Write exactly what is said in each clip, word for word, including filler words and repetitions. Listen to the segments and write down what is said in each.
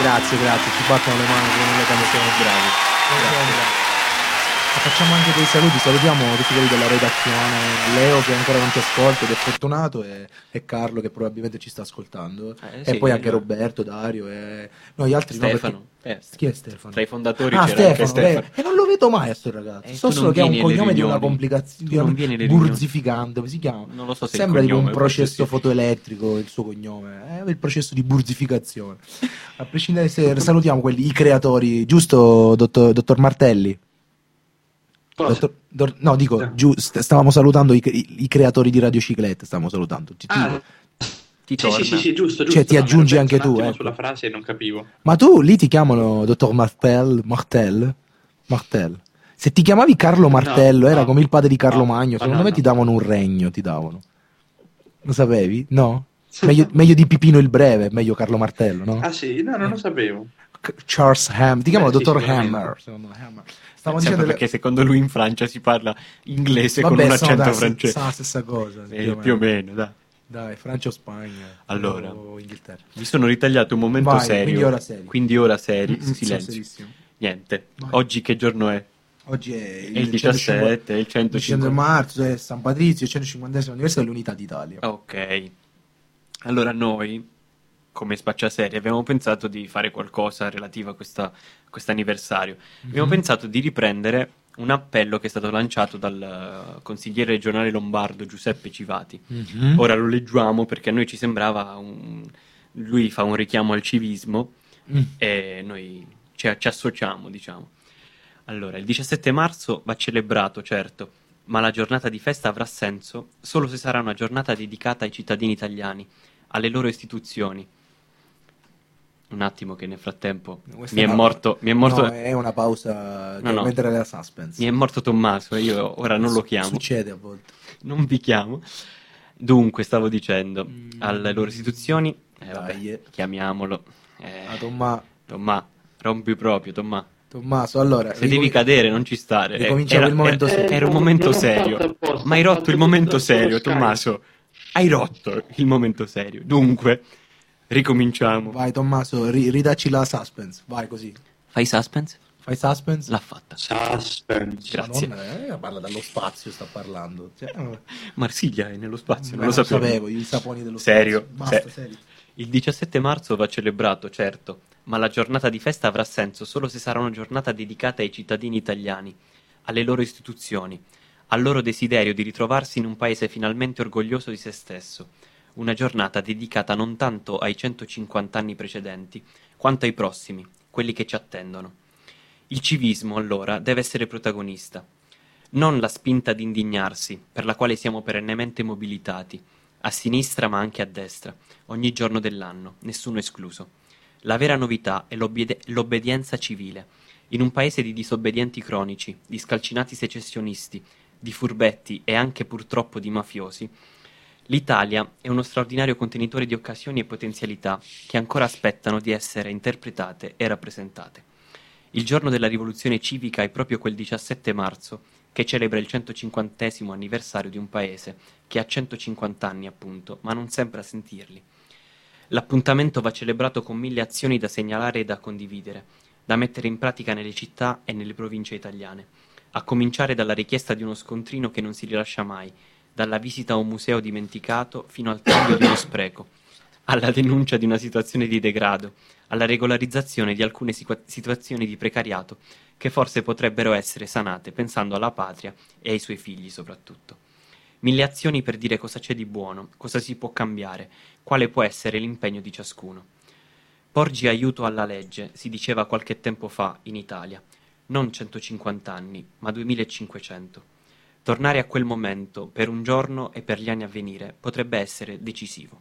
Grazie, grazie, ci battono le mani come quando siamo bravi. Grazie. Facciamo anche dei saluti, salutiamo tutti quelli della redazione, Leo che ancora non ci ascolta ed è fortunato, e, e Carlo che probabilmente ci sta ascoltando, eh, e sì, poi anche no. Roberto, Dario e no, gli altri Stefano. no, Eh, chi è Stefano? Tra i fondatori ah, c'era Stefano, anche Stefano. E non lo vedo mai a sto ragazzo, Eh, so tu solo non che ha un vieni alle cognome di una riunioni. complicazione, Tu non vieni alle burzificante, come si chiama? Non lo so se Sembra il tipo un cognome, forse processo sì. fotoelettrico il suo cognome, è il processo di burzificazione. A prescindere se salutiamo quelli, i creatori, giusto dottor, dottor Martelli? Dottor, do, no, dico, No. giù, st- stavamo salutando i, i, i creatori di Radio Ciclette, stavamo salutando. Ti, Ah, Ti sì, torna. sì, sì, sì, giusto, giusto. Cioè, ti no, mi ero aggiungi perso anche un tu, attimo ecco. sulla frase e non capivo. Ma tu lì ti chiamano dottor Martel, Martel, Martel. Se ti chiamavi Carlo Martello, No, era no, come il padre di Carlo no, Magno, ma secondo no, me no. ti davano un regno, ti davano. Lo sapevi? No? Meglio, meglio di Pipino il Breve, meglio Carlo Martello, no? Ah sì? No, non lo sapevo. Charles Ham, ti chiamano Beh, sì, dottor sicuramente. Hammer, secondo me, Hammer. Stavo Sempre dicendo perché secondo lui in Francia si parla inglese Vabbè, con un sono, accento dai, francese. Sa la stessa cosa, Eh, più o meno, dai. Dai, Francia o Spagna, Allora, o Inghilterra. Mi sono ritagliato un momento Vai, serio. quindi ora seri. Quindi ora seri, Mm, mm, sono silenzio. serissimo. Niente. Vai. Oggi che giorno è? Oggi è È il diciassette, è il centocinquanta centocinquanta. marzo, è San Patrizio, il centocinquantesimo anniversario dell'Unità d'Italia. Ok. Allora noi, come Spacciaserie, abbiamo pensato di fare qualcosa relativo a questa, questo anniversario. Abbiamo Mhm. pensato di riprendere un appello che è stato lanciato dal consigliere regionale lombardo Giuseppe Civati. Mhm. Ora lo leggiamo perché a noi ci sembrava un... lui fa un richiamo al civismo Mm. e noi ci, ci associamo, diciamo. Allora, il diciassette marzo va celebrato, certo, ma la giornata di festa avrà senso solo se sarà una giornata dedicata ai cittadini italiani, alle loro istituzioni. Un attimo che nel frattempo Questa mi è no- morto, mi è morto, No, è una pausa No, che no. mentre la suspense. mi è morto Tommaso e io ora non lo Su- chiamo. Succede a volte. Non vi chiamo. Dunque, stavo dicendo, Mm. alle loro istituzioni, eh, vabbè, Dai. chiamiamolo. Eh, Ah, Tomma- Tomma, rompi proprio, Tomma. Tommaso, allora... Se devi cadere, non ci stare. Eh, ricominciamo era, il momento era- serio. era un non- momento non ho serio. fatto apposta, Ma hai ho rotto fatto il tutto momento da solo serio, Skype. Tommaso. Hai rotto il momento serio. Dunque, ricominciamo. Vai Tommaso, ri- ridacci la suspense. Vai così. Fai suspense? Fai suspense. L'ha fatta. Suspense. Grazie. Madonna, eh, parla dallo spazio, sta parlando. Cioè, eh, Marsiglia è nello spazio, non beh, lo sapevo. i saponi dello Serio? spazio. Basta, Se- serio. Il diciassette marzo va celebrato, certo, ma la giornata di festa avrà senso solo se sarà una giornata dedicata ai cittadini italiani, alle loro istituzioni, al loro desiderio di ritrovarsi in un paese finalmente orgoglioso di se stesso. Una giornata dedicata non tanto ai centocinquanta anni precedenti, quanto ai prossimi, quelli che ci attendono. Il civismo, allora, deve essere protagonista. Non la spinta di indignarsi, per la quale siamo perennemente mobilitati, a sinistra ma anche a destra, ogni giorno dell'anno, nessuno escluso. La vera novità è l'obbedi- l'obbedienza civile. In un paese di disobbedienti cronici, di scalcinati secessionisti, di furbetti e anche purtroppo di mafiosi, l'Italia è uno straordinario contenitore di occasioni e potenzialità che ancora aspettano di essere interpretate e rappresentate. Il giorno della rivoluzione civica è proprio quel diciassette marzo che celebra il centocinquantesimo anniversario di un paese che ha centocinquanta anni appunto, ma non sempre a sentirli. L'appuntamento va celebrato con mille azioni da segnalare e da condividere, da mettere in pratica nelle città e nelle province italiane, a cominciare dalla richiesta di uno scontrino che non si rilascia mai, dalla visita a un museo dimenticato fino al taglio di uno spreco, alla denuncia di una situazione di degrado, alla regolarizzazione di alcune situa- situazioni di precariato che forse potrebbero essere sanate pensando alla patria e ai suoi figli soprattutto. Mille azioni per dire cosa c'è di buono, cosa si può cambiare, quale può essere l'impegno di ciascuno. Porgi aiuto alla legge, si diceva qualche tempo fa in Italia, non centocinquanta anni, ma duemilacinquecento. Tornare a quel momento per un giorno e per gli anni a venire potrebbe essere decisivo.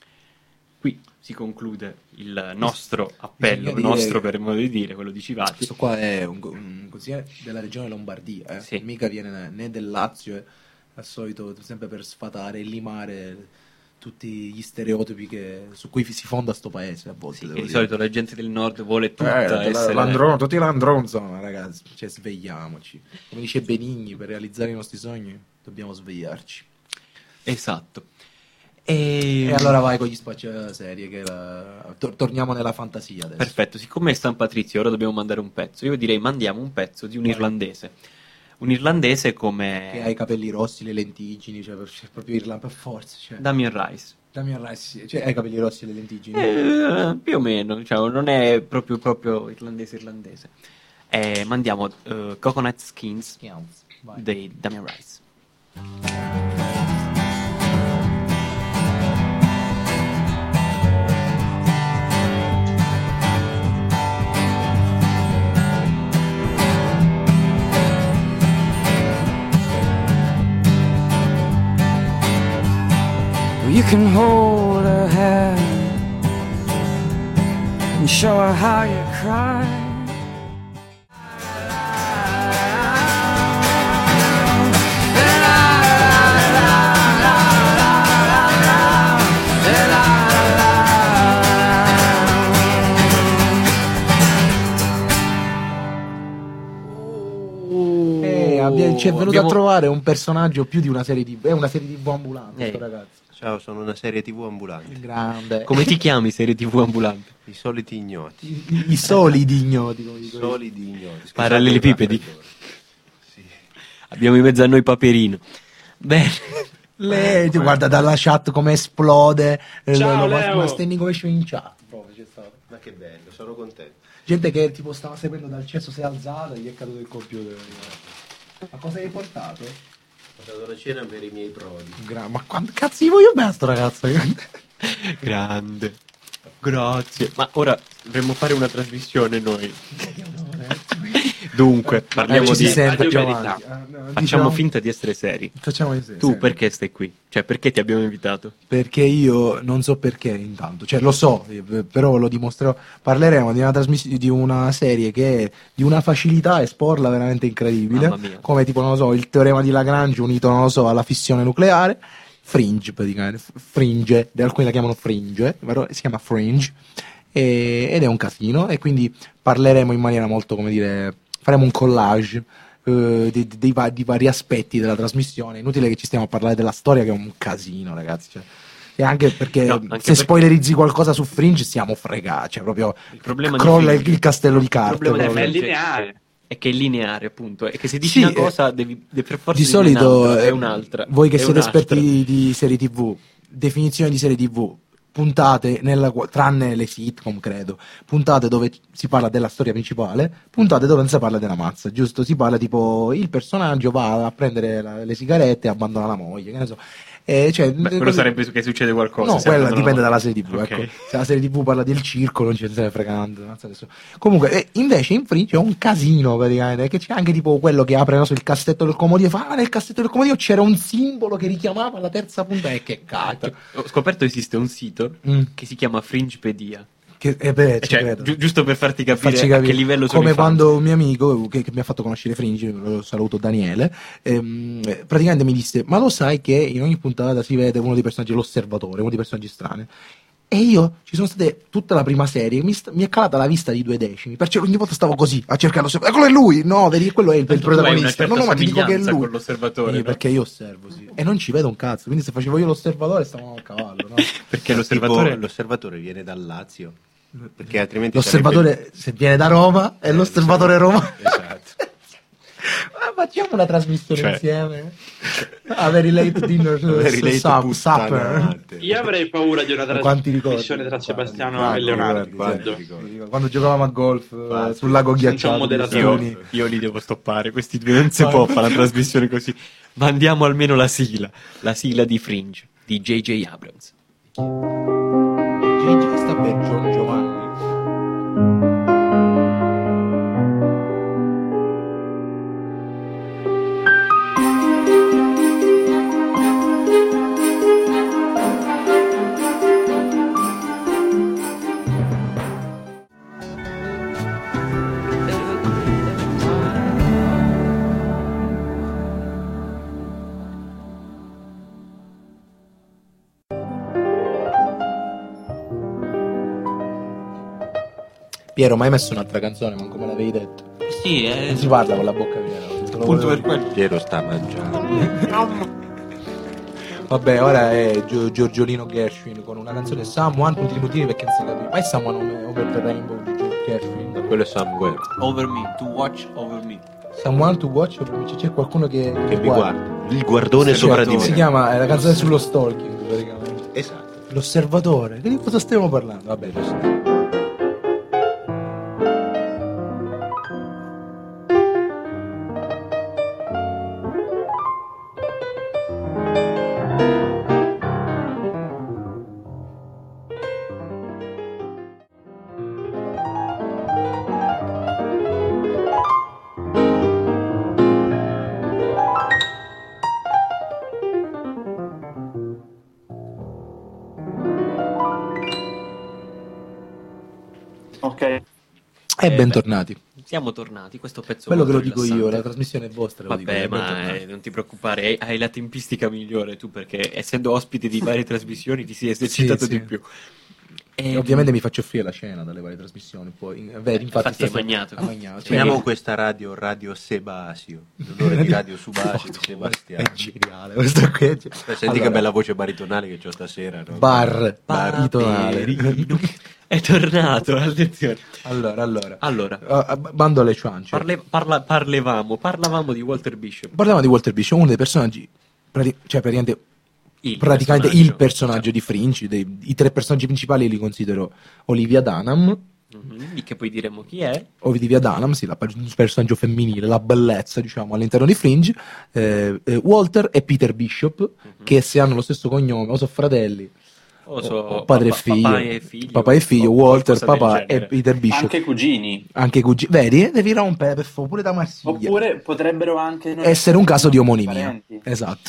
Qui si conclude il nostro appello, il dire- nostro per modo di dire, quello di Civati. Questo qua è un, un consigliere della regione Lombardia, eh? Sì. Mica viene né del Lazio, eh, al solito sempre per sfatare e limare tutti gli stereotipi che- su cui si fonda sto paese a volte. Sì, devo che di dire. solito la gente del nord vuole Eh, tutta essere... l'andron- tutti landron sono, ragazzi, cioè svegliamoci. Come dice Benigni, per realizzare i nostri sogni dobbiamo svegliarci. Esatto. E... E allora vai con gli spacciaserie, che la... Tor- torniamo nella fantasia adesso. Perfetto, siccome è San Patrizio, ora dobbiamo mandare un pezzo. Io direi mandiamo un pezzo di un Vai. irlandese. Un irlandese come... Che ha i capelli rossi, le lentiggini, cioè per- cioè, proprio Irlanda per forza. Cioè. Damien Rice. Damien Rice, sì. Cioè, ha i capelli rossi e le lentiggini. Eh, più o meno, diciamo, non è proprio, proprio irlandese irlandese. Eh, mandiamo eh, Coconut Skins Vai. dei Damien Rice. You can hold her hand and show her how you cry. Eh, abbia- ci è venuto abbiamo- a trovare un personaggio più di una serie di è una serie tivù ambulante, Eh. sto ragazzo. Ciao, sono una serie tivù ambulante. Grande. Come ti chiami, serie tivù ambulante? I soliti ignoti. I, i- i solidi ignoti, come I dico io. solidi ignoti. Scusate Parallelepipedi. il raffreddore. Sì. Abbiamo in mezzo a noi Paperino. Bene. Lei, ti guarda dalla chat come esplode. eh, Ciao, lo- Leo. Una standing ovation in chat. Proprio, c'è stato. Ma che bello, sono contento. Gente che tipo stava seguendo dal cesso, si è alzata e gli è caduto il computer. Ma cosa hai portato? Ho dato la cena per i miei prodi. Gra- ma quanto cazzo gli voglio bene a sto ragazzo? Grande. Grazie. Ma ora dovremmo fare una trasmissione noi. Dunque, parliamo Eh, ci si di... sente Radio più Verità. avanti. Eh, no, Facciamo diciamo- finta di essere seri. Facciamo essere Tu seri. perché stai qui? Cioè, perché ti abbiamo invitato? Perché io non so perché intanto, cioè lo so, eh, però lo dimostrerò. Parleremo di una trasmissione, di una serie che è di una facilità a esporla veramente incredibile, Mamma mia. come tipo, non lo so, il teorema di Lagrange unito, non lo so, alla fissione nucleare. Fringe, praticamente, F- Fringe, alcuni la chiamano Fringe, però si chiama Fringe, e- ed è un casino, e quindi parleremo in maniera molto, come dire, faremo un collage eh, di, di- dei va- di vari aspetti della trasmissione. Inutile che ci stiamo a parlare della storia, che è un casino, ragazzi. Cioè. E anche perché No, anche se perché- spoilerizzi qualcosa su Fringe siamo fregati, cioè proprio Il problema di crolla il, Fringe- il castello di il carte. problema di Ma è proprio. Fringe lineare. è che è lineare, appunto. E che se dici Sì, una cosa, eh, devi, devi per forza Di dire solito, un'altra, eh, è un'altra. voi che è siete un'altra. esperti di, di serie tivù, definizione di serie tivù, puntate, nella, qu- tranne le sitcom credo, puntate dove si parla della storia principale, puntate dove non si parla della mazza, giusto? Si parla tipo il personaggio va a prendere la- le sigarette e abbandona la moglie, che ne so. Eh, cioè, Beh, quello così- sarebbe su che succede qualcosa. No, se quella abbandonano- dipende dalla serie tivù. Ok. Ecco. Se la serie tivù parla del circo, non ce ne frega fregando. non so adesso. Comunque, eh, invece in Fringe è un casino praticamente. Che c'è anche tipo quello che apre non so, il cassetto del comodino e fa: ah, nel cassetto del comodino c'era un simbolo che richiamava la terza punta. E che cacchio. Ho scoperto esiste un sito Mm. che si chiama Fringepedia. Che, eh, beh, ci Cioè, credo. gi- giusto per farti capire, Farci a capire. che livello sono come i fan. quando un mio amico che, che mi ha fatto conoscere Fringe, lo saluto, Daniele, ehm, eh, praticamente mi disse: ma lo sai che in ogni puntata si vede uno dei personaggi, l'osservatore, uno dei personaggi strani? E io ci sono state tutta la prima serie, mi, sta- mi è calata la vista di due decimi, perché ogni volta stavo così a cercare l'osservatore. Eccolo, è lui! No, vedi, quello è il, il Tanto tu hai una protagonista. certa No, no, ma ti dico che è somiglianza lui. con l'osservatore, Sì, no? perché io osservo, sì. E non ci vedo un cazzo, quindi se facevo io l'osservatore stavamo a cavallo, no? Perché Ma l'osservatore... tipo, l'osservatore viene dal Lazio. Perché altrimenti L'osservatore sarebbe- se viene da Roma è Eh, l'osservatore Roma. Esatto. Ma facciamo una trasmissione Cioè. insieme. A very late dinner Very late sup- supper. puttanate. Io avrei paura di una Quanti ricordi? trasmissione tra Sebastiano Quanti e Leonardo. ricordi, Quanti credo. ricordi. Quando giocavamo a golf eh, Quanti. sul lago Senza ghiacciato un di moderatore. Stuni. Io, io li devo stoppare, questi due non si può fare una trasmissione così. Mandiamo almeno la sigla, la sigla di Fringe, di J J Abrams. Gigi sta per John Giovanni. Piero, ma hai messo un'altra canzone, ma come l'avevi detto? Sì, Non si parla con la bocca piena. appunto per quello. Piero sta mangiando. Vabbè, ora è Gio- Giorgiolino Gershwin con una canzone Someone, punti di motivi perché non si capisce. Ma è Someone Over the Rainbow di Gio- Gershwin? Quello è Somewhere. Over me, to watch over me. Someone to watch, c'è qualcuno che, Che mi guarda. Il guardone Sì, sopra di si me. chiama, è la canzone sullo stalking praticamente. Esatto. L'osservatore, di cosa stiamo parlando? Vabbè, giusto. Ok. E Eh, bentornati. Siamo tornati, questo pezzo Quello che lo molto dico io, la rilassante. trasmissione è vostra. lo dico Vabbè, io, ma bentornati. eh, non ti preoccupare, hai, hai la tempistica migliore tu perché essendo ospite di varie trasmissioni ti sei esercitato Sì, di sì. più. E E ovviamente mi faccio offrire la cena dalle varie trasmissioni. Poi, in- vedi, infatti, Infatti hai stasera- magnato. ha magnato. Chiamiamo Cioè, questa radio Radio Sebasio. L'onore di Radio Subasio di Sebastiano. è geniale questo qui. è ge- Senti Allora, che bella voce baritonale che c'ho stasera, no? Bar, baritonale. Paperino. È tornato, attenzione. Allora, allora. Allora, Uh, bando alle ciance. parle- parla- parlevamo, parlavamo di Walter Bishop. Parliamo di Walter Bishop, uno dei personaggi, prati- cioè praticamente, Il praticamente personaggio. il personaggio di Fringe. Dei, I tre personaggi principali li considero Olivia Dunham. Mhm, di che poi diremo chi è. Olivia Dunham, sì, la, il personaggio femminile, la bellezza, diciamo, all'interno di Fringe. eh, eh, Walter e Peter Bishop, che se hanno lo stesso cognome o sono fratelli. O so, o padre papà- e figlio, papà e figlio, papà e figlio, o Walter, qualcosa del papà e genere. Peter Bishop. Anche cugini. Anche cugini, vedi? Devi rompere per favore, pure da Marsiglia. Oppure potrebbero anche non Essere un caso di omonimia. parenti. Esatto.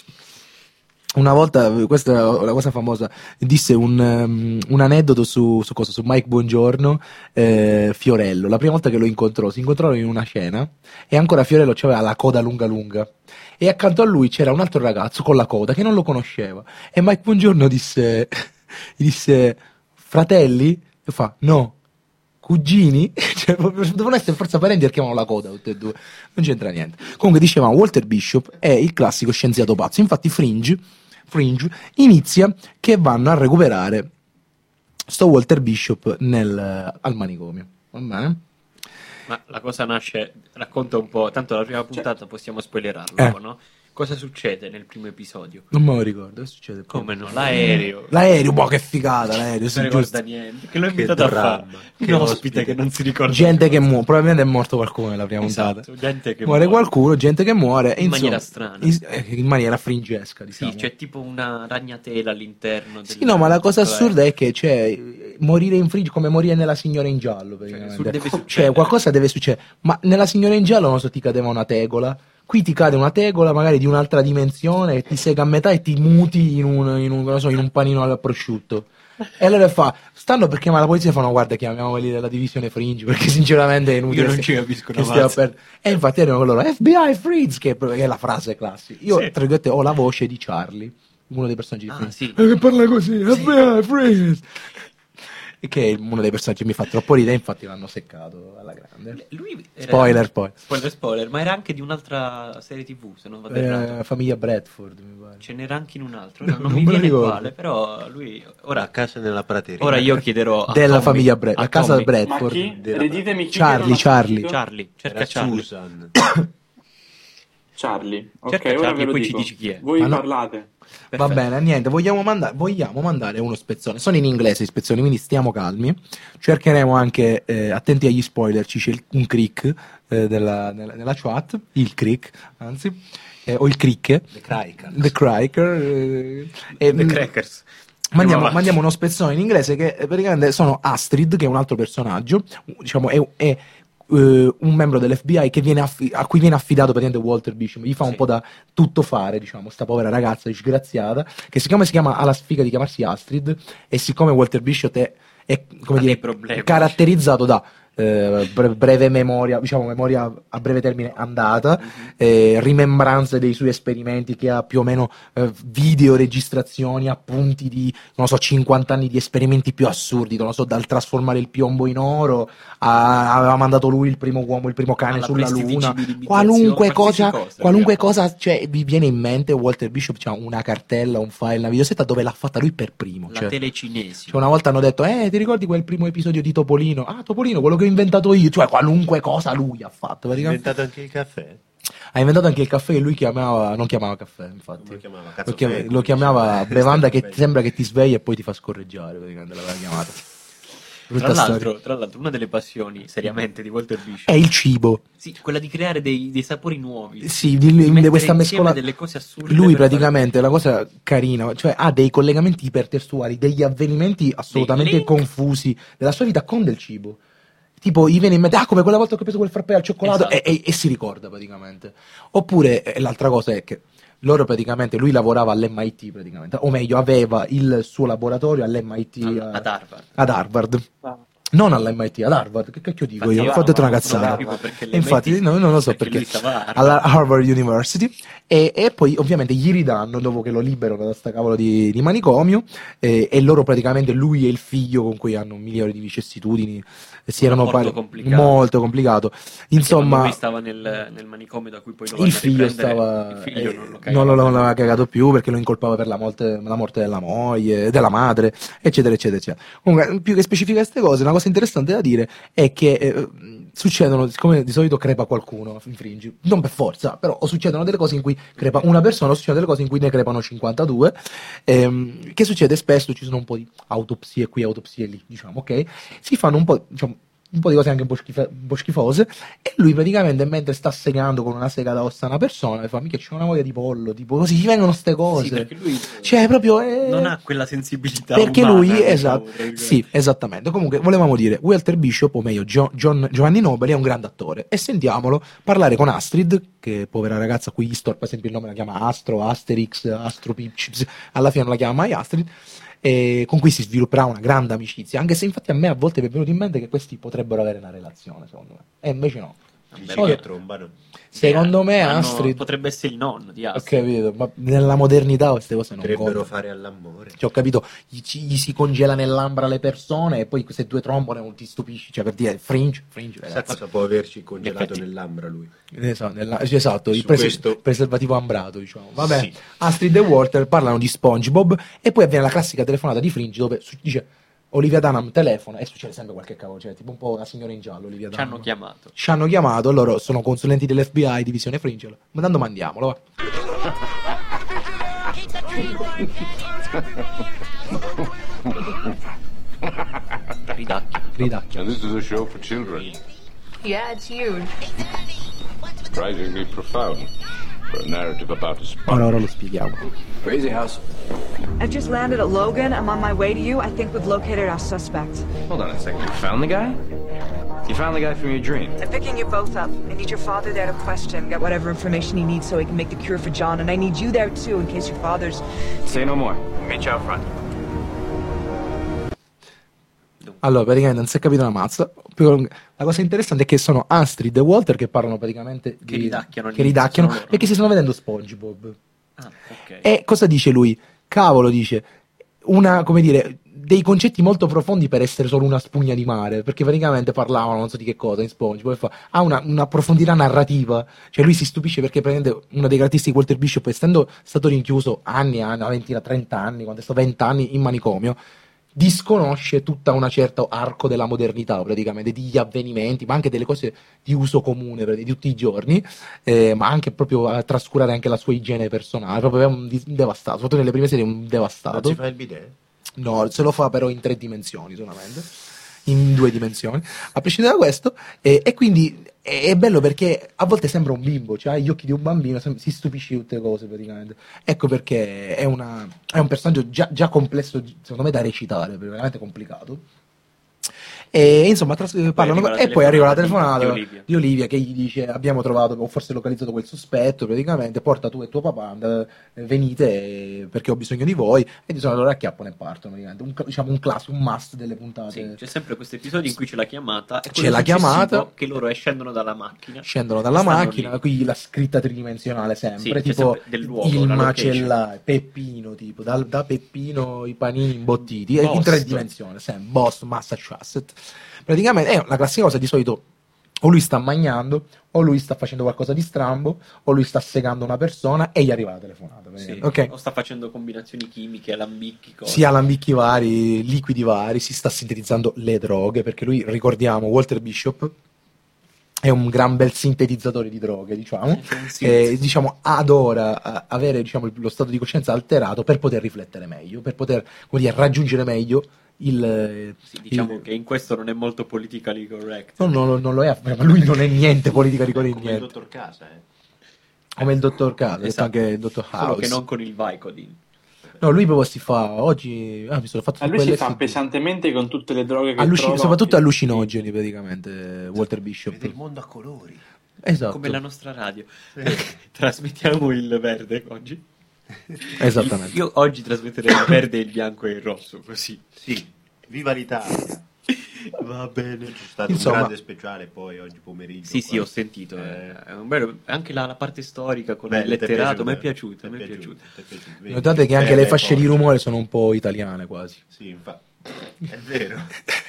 Una volta, questa è una cosa famosa, disse un, um, un aneddoto su, su cosa? Su Mike Buongiorno, eh, Fiorello. La prima volta che lo incontrò, si incontrarono in una cena e ancora Fiorello aveva la coda lunga lunga. E accanto a lui c'era un altro ragazzo con la coda che non lo conosceva. E Mike Buongiorno disse, gli disse, fratelli? E fa, no. Cugini? Cioè, proprio, devono essere forza parenti perché chiamano la coda tutti e due. Non c'entra niente. Comunque dicevamo, Walter Bishop è il classico scienziato pazzo. Infatti Fringe, Fringe inizia che vanno a recuperare sto Walter Bishop nel, al manicomio. Va bene? Ma la cosa nasce, racconta un po', tanto la prima puntata possiamo spoilerarlo, Eh. no? Cosa succede nel primo episodio? Non me lo ricordo. Che succede? Come no? L'aereo. L'aereo, boh, che figata l'aereo. Non Sì, si ricorda giusto. niente. Che l'ho Che invitato a fare. dramma. Un Che ospite ospite. che non si ricorda. Gente che muore, probabilmente è morto qualcuno nella prima puntata. Esatto, gente che muore qualcuno, gente che muore e In insomma, maniera strana. is- eh, in maniera fringesca, diciamo. Sì, c'è tipo una ragnatela all'interno. Sì, del- no, ma la cosa del- assurda è che c'è morire in Fringe come morire nella Signora in giallo, praticamente. su- deve Cioè, succedere. qualcosa deve succedere. Ma nella Signora in giallo, non so, ti cadeva una tegola. Qui ti cade una tegola, magari di un'altra dimensione, e ti sega a metà e ti muti in un, in un, non so, in un panino al prosciutto. E allora fa, stanno per chiamare la polizia e fanno, guarda, chiamiamo quelli della divisione Fringe, perché sinceramente è inutile. Io non che- ci capisco che una stia mazza. per- E infatti erano loro, F B I Fringe, che è, che è la frase classica. Io, Sì. tra virgolette, ho la voce di Charlie, uno dei personaggi di Ah, Fringe. sì. Eh, che parla così, F B I Fringe. E che è uno dei personaggi che mi fa troppo ridere, infatti l'hanno seccato alla grande. Lui era- Spoiler poi. Spoiler, spoiler, ma era anche di un'altra serie tivù, se non vado errato. Eh, famiglia Bradford, mi pare. Ce n'era anche in un altro, ora No, non, non mi me lo viene ricordo. quale, però lui... Ora a Ora, casa nella prateria. ora io chiederò a Della Tommy- famiglia Bradford, a la casa Tommy- Bradford. Ma chi? Della- Riditemi chi Charlie, che non ho Charlie. sentito. Charlie, cerca Era Charlie. Susan. Charlie. Ok, Cerca ora Charlie ve e lo poi ci dico. dici chi è. Voi Ah, no. parlate. Va Perfetto. bene, niente, vogliamo, manda- vogliamo mandare uno spezzone. Sono in inglese gli spezzoni, quindi stiamo calmi. Cercheremo anche, eh, attenti agli spoiler, ci c'è il- un crick eh, della, nella, nella chat, il crick, anzi, eh, o il crick, The Cracker. the cracker. eh, e, The mm, Crackers. Mandiamo, Andiamo avanti. mandiamo uno spezzone in inglese che eh, praticamente sono Astrid, che è un altro personaggio, diciamo è, è, eh, un membro dell'F B I che viene affi- a cui viene affidato praticamente Walter Bishop, gli fa un Sì. po' da tutto fare, diciamo, sta povera ragazza disgraziata, che siccome si chiama, ha la sfiga di chiamarsi Astrid, e siccome Walter Bishop è, è, come Ha dire, dei problemi. caratterizzato da eh, bre- breve memoria, diciamo memoria a breve termine andata, eh, rimembranze dei suoi esperimenti, che ha più o meno eh, video registrazioni, appunti di, non so, cinquanta anni di esperimenti più assurdi, non so, dal trasformare il piombo in oro, a- aveva mandato lui il primo uomo, il primo cane Alla sulla luna, prestidigitalizzazione, qualunque qualsiasi cosa, cosa, qualunque diciamo. cosa, cioè vi viene in mente. Walter Bishop c'ha una cartella, un file, una videosetta dove l'ha fatta lui per primo, La cioè, tele cinesi. cioè una volta hanno detto, eh, ti ricordi quel primo episodio di Topolino? Ah, Topolino, quello che ho inventato io, cioè qualunque cosa lui ha fatto, Ha praticamente. inventato anche il caffè? Ha inventato anche il caffè che lui chiamava, non chiamava caffè, infatti. Lo chiamava Lo, cazzofè, chiam- come lo chiamava diceva. bevanda che Bello. sembra che ti sveglia e poi ti fa scorreggiare, praticamente l'aveva chiamata. Brutta Tra storia. l'altro, tra l'altro, una delle passioni, seriamente, di Walter Bishop È il cibo. sì, quella di creare dei, dei sapori nuovi. Sì, di, Di di mettere questa insieme mescola. delle cose assurde Lui per praticamente, la cosa carina, cioè ha dei collegamenti ipertestuali, degli avvenimenti assolutamente link. confusi della sua vita con del cibo. Tipo, gli viene in mente, ah, come quella volta che ho preso quel frappè al cioccolato, Esatto. e, e- e si ricorda praticamente. Oppure, eh, l'altra cosa è che loro praticamente, lui lavorava all'M I T praticamente, o meglio, aveva il suo laboratorio all'M I T Al- a- ad Harvard. ad Harvard. Ah. Non all'M I T, ad Harvard, che cacchio dico Infatti io? io Ho detto una non- non cazzata. capivo perché E infatti, l'M I T, no, non lo so perché perché. lui stava a Harvard. Alla Harvard University. E, e poi ovviamente gli ridanno, dopo che lo liberano da sta cavolo di, di manicomio, eh, e loro praticamente, lui e il figlio con cui hanno milioni di vicissitudini, eh, si Un erano rapporto pare- complicato. molto complicato. Perché Insomma, quando lui stava nel, nel manicomio da cui poi lo il vanno a figlio riprendere, stava il figlio eh, non lo non cagava lo, non più. l'aveva cagato più perché lo incolpava per la morte, la morte della moglie, della madre, eccetera eccetera eccetera. Comunque, più che specificare queste cose, una cosa interessante da dire è che eh, succedono, siccome di solito crepa qualcuno in Fringe, non per forza, però o succedono delle cose in cui crepa una persona, o succedono delle cose in cui ne crepano cinquantadue, ehm, che succede spesso, ci sono un po' di autopsie qui, autopsie lì, diciamo, ok? Si fanno un po', diciamo, un po' di cose anche un po', schifa- un po' schifose, e lui praticamente mentre sta segando con una sega da ossa una persona, e fa, mica c'è una voglia di pollo, tipo così, gli vengono ste cose. Sì, perché lui Cioè, proprio eh, non ha quella sensibilità perché umana, lui, diciamo, esatto, tra virgolette. sì, esattamente. Comunque, volevamo dire, Walter Bishop, o meglio, Gio- John- Giovanni Nobili, è un grande attore. E sentiamolo parlare con Astrid, che povera ragazza, qui Istor, per esempio, il nome la chiama Astro, Asterix, Astro Pipchips, alla fine non la chiama mai Astrid, e con cui si svilupperà una grande amicizia. Anche se, infatti, a me a volte mi è venuto in mente che questi potrebbero avere una relazione, secondo me. E invece no. Invece Solo- che trombano. Secondo me, Hanno- Astrid. potrebbe essere il nonno di Ho Astrid. capito, ma nella modernità queste cose non Potrebbero contano. fare all'amore. Cioè, ho capito, gli, ci- gli si congela nell'ambra le persone e poi queste due trombone non ti stupisci, cioè per dire Fringe, Fringe, Sa ragazzi. cosa può averci congelato effetti. nell'ambra lui? Esatto, nella- sì, esatto, il Su prese- questo- preservativo ambrato, diciamo. Vabbè, Sì. Astrid e Walter parlano di SpongeBob e poi avviene la classica telefonata di Fringe dove su- dice Olivia Dunham telefona e succede sempre qualche cavolo, cioè tipo un po' una signora in giallo, Olivia Ci Dunham. hanno chiamato. Ci hanno chiamato, loro sono consulenti dell'F B I, divisione Fringe, ma tanto mandiamolo, va. Ridacchio. Ridacchio. And this is a show for children. Yeah, it's huge. Surprisingly profound for a narrative about a spy. Ora, ora lo spieghiamo. Crazy house. I've just landed at Logan. I'm on my way to you. I think we've located our suspect. Hold on a second. You found the guy? You found the guy from your dream? I'm picking you both up. I need your father there to question, get whatever information he needs so he can make the cure for John. And I need you there too in case your father's... Say no more. Meet you out front. Allora, praticamente non si è capito una mazza. Più- La cosa interessante è che sono Astrid e Walter che parlano praticamente Che di- ridacchiano che lì, ridacchiano sono loro. perché si stanno vedendo SpongeBob. Ah, ok. E cosa dice lui? Cavolo, dice una, come dire, dei concetti molto profondi per essere solo una spugna di mare, perché praticamente parlavano non so di che cosa in SpongeBob, e fa, ha una, una profondità narrativa, cioè lui si stupisce perché praticamente una dei caratteristiche di Walter Bishop, essendo stato rinchiuso anni e anni, una ventina, trenta anni, quando è stato venti anni in manicomio, disconosce tutta una certa arco della modernità, praticamente, degli avvenimenti, ma anche delle cose di uso comune di tutti i giorni, eh, ma anche proprio a trascurare anche la sua igiene personale, proprio è un di- devastato, soprattutto nelle prime serie è un Non devastato. si fa il bidet? No, se lo fa però in tre dimensioni solamente, in due dimensioni, a prescindere da questo, e, e quindi è, è bello perché a volte sembra un bimbo, cioè ha gli occhi di un bambino, sem- si stupisce di tutte le cose praticamente. Ecco perché è, una, è un personaggio già, già complesso, secondo me, da recitare, perché è veramente complicato. E insomma tras- parlano, arriva la e poi arriva la telefonata telefonata di- di Olivia. di Olivia che gli dice abbiamo trovato o forse localizzato quel sospetto, praticamente porta tu e tuo papà, and- venite eh, perché ho bisogno di voi, e di solito allora acchiappano e partono, praticamente. Un, diciamo un classico, un must delle puntate. Sì, c'è sempre questo episodio in cui c'è la chiamata e C'è quello la successivo chiamata. che loro scendono dalla macchina. Scendono dalla Stanno macchina, lì. qui la scritta tridimensionale sempre, Sì, c'è tipo sempre del luogo, il la macellaio, Peppino, tipo da, da Peppino i panini imbottiti, e in Boston. tre dimensioni, sempre Boston, Massachusetts. Praticamente è la classica cosa, di solito o lui sta mangiando, o lui sta facendo qualcosa di strambo, o lui sta segando una persona e gli arriva la telefonata. Sì. Ok? O sta facendo combinazioni chimiche, alambicchi, cose. Si ha alambicchi vari, liquidi vari, si sta sintetizzando le droghe, perché lui, ricordiamo, Walter Bishop è un gran bel sintetizzatore di droghe, diciamo, Sì, e, sì. diciamo adora eh, avere, diciamo, lo stato di coscienza alterato per poter riflettere meglio, per poter, come dire, raggiungere meglio il... eh, Sì, diciamo il- che in questo non è molto politically correct. No, no, no, non lo è, ma lui non è niente politica di Come il niente, dottor Casa, eh. come il dottor Caso, Esatto. anche il dottor Solo House. che non con il Vicodin. No, lui proprio si fa, oggi, ah, mi sono fatto Ma lui si quelle fa L S D. pesantemente con tutte le droghe che Allucin- trova. soprattutto allucinogeni, praticamente, Walter Bishop. Vede il mondo a colori. Esatto. Come la nostra radio. Trasmettiamo il verde oggi. Esattamente. Io oggi trasmetterei il verde, il bianco e il rosso, così. Sì, viva l'Italia. Va bene. C'è stato Insomma- un grande speciale poi oggi pomeriggio. Sì, sì, qua. ho sentito. Eh. eh, È un bello- anche la, la parte storica con Bello, il ti è letterato mi è piaciuto, piaciuta. Mi è ti piaciuta. ti è piaciuto. Vedi? Notate che anche Eh, le beh, fasce poi- di rumore sono un po' italiane quasi. Sì, infatti. È vero.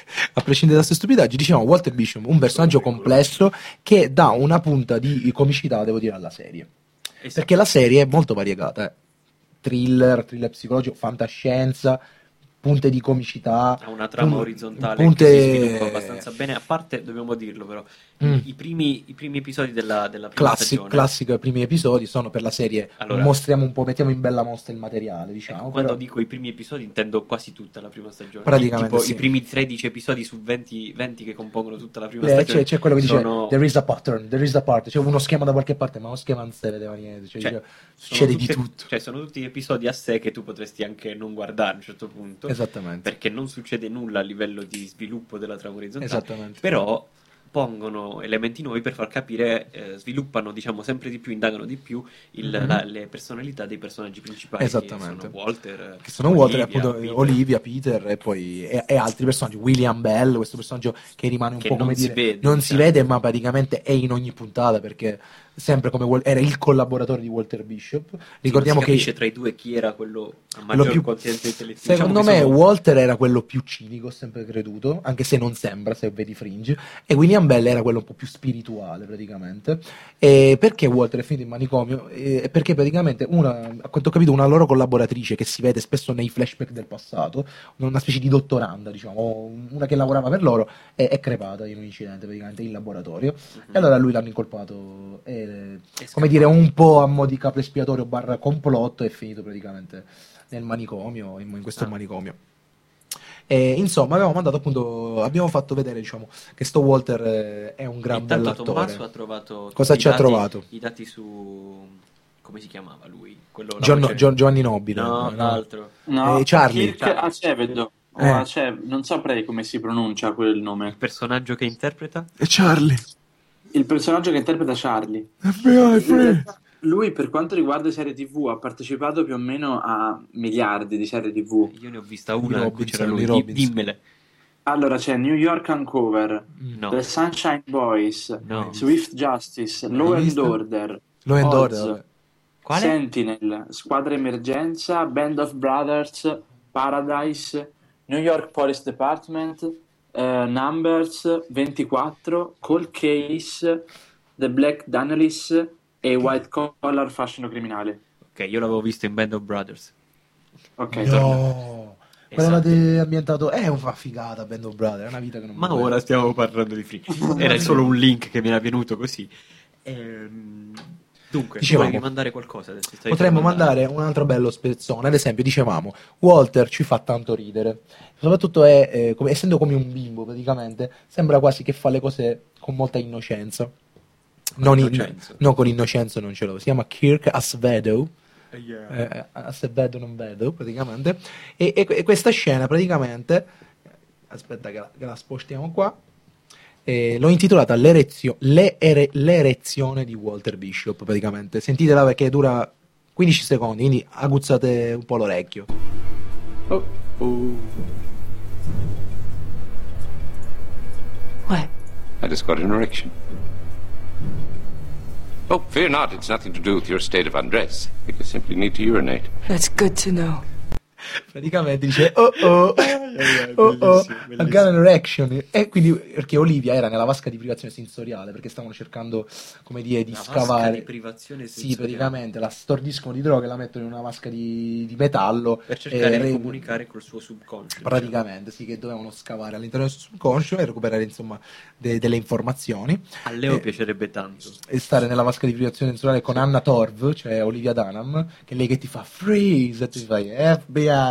A prescindere da queste stupidaggini, diciamo Walter Bishop, un personaggio complesso che dà una punta di comicità, devo dire, alla serie. Esatto. Perché la serie è molto variegata, eh. Thriller, thriller psicologico, fantascienza, punte di comicità. Ha una trama pun- orizzontale punte- che si sviluppa abbastanza bene. A parte, dobbiamo dirlo però, Mm. i, primi, i primi episodi della, della prima Classi- stagione. classico, i primi episodi sono per la serie. Allora- mostriamo un po', mettiamo in bella mostra il materiale, Ecco, diciamo. quando però- dico i primi episodi intendo quasi tutta la prima stagione. Praticamente tipo sì. i primi tredici episodi su venti, venti che compongono tutta la prima Eh, stagione. c'è, c'è quello che dice sono- there is a pattern, there is a pattern, c'è uno schema da qualche parte, ma lo schema non si vedeva niente, cioè, Cioè, dice, sono succede tutte- di tutto. Cioè, sono tutti episodi a sé che tu potresti anche non guardare a un certo punto. Esattamente. Perché non succede nulla a livello di sviluppo della trama orizzontale. Esattamente. Però pongono elementi nuovi per far capire, eh, sviluppano diciamo sempre di più, indagano di più il- Mhm. la- le personalità dei personaggi principali. Esattamente. Che sono Walter, Che sono Walter, Olivia, appunto, Peter. Olivia, Peter e poi e, e altri personaggi. William Bell, questo personaggio che rimane un Che po' come non si dire, vede, non si diciamo. vede, ma praticamente è in ogni puntata perché sempre come Wal- era il collaboratore di Walter Bishop. Ricordiamo non si che capisce tra i due chi era quello a quello maggior più- quoziente intellettivo. secondo Diciamo me che sono- Walter era quello più cinico, ho sempre creduto, anche se non sembra se vedi Fringe, e William Bell era quello un po' più spirituale praticamente. E perché Walter è finito in manicomio? E perché praticamente una, a quanto ho capito, una loro collaboratrice che si vede spesso nei flashback del passato, una specie di dottoranda, diciamo, una che lavorava per loro, è, è crepata in un incidente praticamente in laboratorio. E allora lui l'hanno incolpato, e, come dire, un po' a mo' di capo espiatorio barra complotto, è finito praticamente nel manicomio, in, in questo Ah. manicomio. E, insomma, avevamo mandato appunto, abbiamo fatto vedere, diciamo, che sto Walter eh, è un gran Intanto bell'attore. Tommaso ha trovato Cosa tutti ci i ha dati- trovato? I dati su come si chiamava lui? Quello, la Gion- voce- Gion- Giovanni Nobile. No, l'altro. No, Eh, Charlie. Kirk Acevedo. O Eh. Ace- non saprei come si pronuncia quel Il nome. personaggio che interpreta? E Charlie. Il personaggio che interpreta Charlie. F B I, free. Lui, per quanto riguarda serie tivù, ha partecipato più o meno a miliardi di serie tivù. Io ne ho vista una Di in cui c'era Robinson, lui. di Di- Robinson. Dimmele. Allora c'è New York Uncover, No. The Sunshine Boys, No. Swift Justice, Law and visto? Order, Lo and Oz, Order, vabbè. Quale? Sentinel, Squadra Emergenza, Band of Brothers, Paradise, New York Police Department, eh, Numbers, ventiquattro, Cold Case, The Black Daniels e White Collar Fascino Criminale. Ok, io l'avevo visto in Band of Brothers. Ok, No. Quello Esatto. avete ambientato è una figata Band of Brothers, è una vita che non Ma mi ora stiamo parlando di Free. Era solo un link che mi era venuto così. Ehm, dunque, Dicevamo. volevi mandare qualcosa adesso? Stai Potremmo per mandare un altro bello spezzone, ad esempio dicevamo Walter ci fa tanto ridere, soprattutto è, eh, come- essendo come un bimbo praticamente, sembra quasi che fa le cose con molta innocenza. Non, in- Innocenza. no, con innocenza non ce l'ho, si chiama Kirk Acevedo, Eh, yeah. eh, Acevedo non vedo praticamente, e, e- e questa scena praticamente aspetta che la, che la spostiamo qua. Eh, l'ho intitolata L'erezio- le ere- L'erezione di Walter Bishop, praticamente. Sentitela perché dura quindici secondi, quindi aguzzate un po' l'orecchio. Oh, oh. What? I just got an erection. Oh, fear not, it's nothing to do with your state of undress. You just simply need to urinate. That's good to know. Praticamente dice oh oh oh oh I got an erection, e quindi perché Olivia era nella vasca di privazione sensoriale perché stavano cercando, come dire, di La vasca scavare di privazione sì, sensoriale. praticamente la stordiscono di droga e la mettono in una vasca di, di metallo Per cercare e di re- comunicare col suo subconscio. praticamente sì, che dovevano scavare all'interno del suo subconscio e recuperare insomma de- delle informazioni. diciamo. A Leo Eh, piacerebbe tanto. e stare nella vasca di privazione sensoriale con Anna Torv, cioè Olivia Dunham, che è lei che ti fa freeze e tu fai F B I.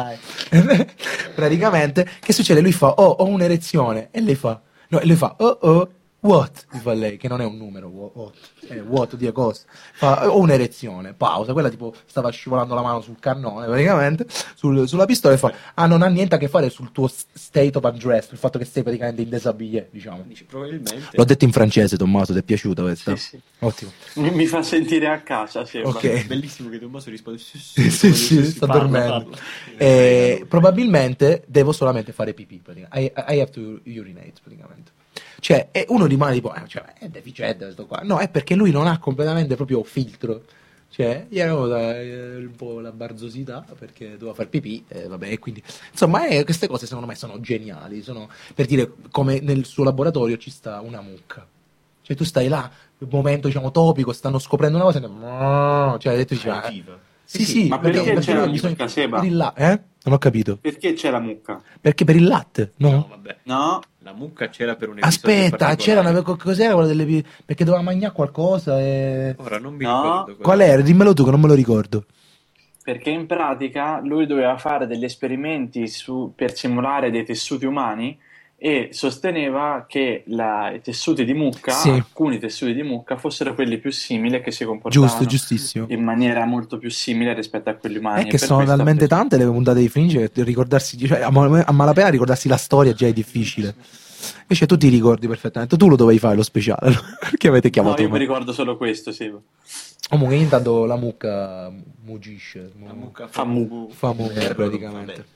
Praticamente, che succede? Lui fa oh, ho un'erezione, e lei fa no, e lui fa oh oh what? Gli fa lei, che non è un numero, what, eh, what di cosa? Fa ho un'erezione, pausa, quella tipo stava scivolando la mano sul cannone, praticamente, sul- sulla pistola, e fa ah, non ha niente a che fare sul tuo s- state of undress, il fatto che sei praticamente in déshabillé, diciamo. Dice, probabilmente. L'ho detto in francese, Tommaso, ti è piaciuta questa? Sì, sì. Ottimo. Mi, mi fa sentire a casa, sembra. Ok. Bellissimo che Tommaso risponde sì, Sì, sì, come sì, se si sta parla, dormendo. parla. Eh, probabilmente devo solamente fare pipì, praticamente. I, I have to urinate, praticamente. Cioè, e uno rimane tipo, eh, cioè, è deficiente questo qua. No, è perché lui non ha completamente proprio filtro. Cioè, gli era venuta eh, un po' la barzosità perché doveva fare pipì, e vabbè, e quindi insomma, eh, queste cose secondo me sono geniali. Sono per dire come nel suo laboratorio ci sta una mucca. Cioè, tu stai là, un momento diciamo topico, stanno scoprendo una cosa, e cioè, tu dici, È ah, viva. sì, sì, Ma perché c'è la bisogna- mucca, Seba? per il la- eh? Non ho capito. Perché c'è la mucca? Perché per il latte, no? No, vabbè. No? La mucca c'era per un episodio Aspetta, c'era particolare. una co- cos'era quella delle pi- perché doveva mangiare qualcosa e Ora non mi No. ricordo. quello. qual era? Dimmelo tu che non me lo ricordo. Perché in pratica lui doveva fare degli esperimenti su- per simulare dei tessuti umani e sosteneva che la- i tessuti di mucca, Sì. alcuni tessuti di mucca, fossero quelli più simili, che si comportavano Giusto, giustissimo. in maniera molto più simile rispetto a quelli umani. È E che per sono questo ha talmente preso- tante le puntate di Fringe che ricordarsi, cioè, a, mal- a malapena ricordarsi la storia già è difficile. Invece tu ti ricordi perfettamente, tu lo dovevi fare lo speciale, perché avete No, chiamato io mi me. ricordo solo questo, sì. Comunque intanto la mucca mugisce, La mucca Fa mu. fa muovere Eh, praticamente. vabbè.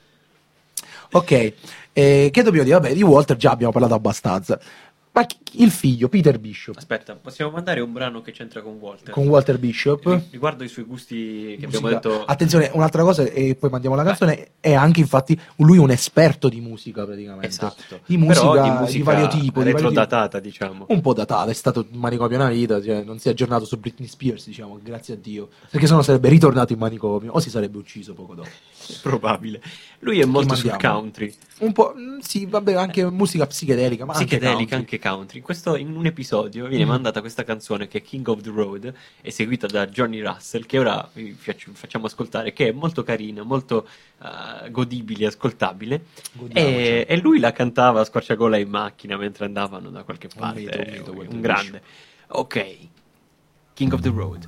Ok, eh, che dobbiamo dire? Vabbè, di Walter già abbiamo parlato abbastanza. Ma chi- il figlio, Peter Bishop, Aspetta, possiamo mandare un brano che c'entra con Walter? con Walter Bishop. Ri- Riguardo i suoi gusti che abbiamo Musica. detto. Attenzione, un'altra cosa, e poi mandiamo la canzone, è anche infatti lui un esperto di musica praticamente. Esatto. Di musica, Però di, di musica vario tipo. Di vario tipo. retrodatata, diciamo. Un po' datata, è stato in manicomio una vita, cioè non si è aggiornato su Britney Spears, diciamo, grazie a Dio. Perché sennò sarebbe ritornato in manicomio o si sarebbe ucciso poco dopo. Probabile. Lui è molto sul mandiamo? country. Un po', mm, sì, vabbè, anche musica psichedelica, ma Psichedelica, anche anche country. In, questo, in un episodio viene Mm. mandata questa canzone che è King of the Road, eseguita da Johnny Russell, che ora vi faccio- facciamo ascoltare, che è molto carina, molto eh, godibile, ascoltabile. Godiamocela. E, e lui la cantava a squarciagola in macchina mentre andavano da qualche Un parte. mito, un mito, un, Walter grande. Ok, King of the Road.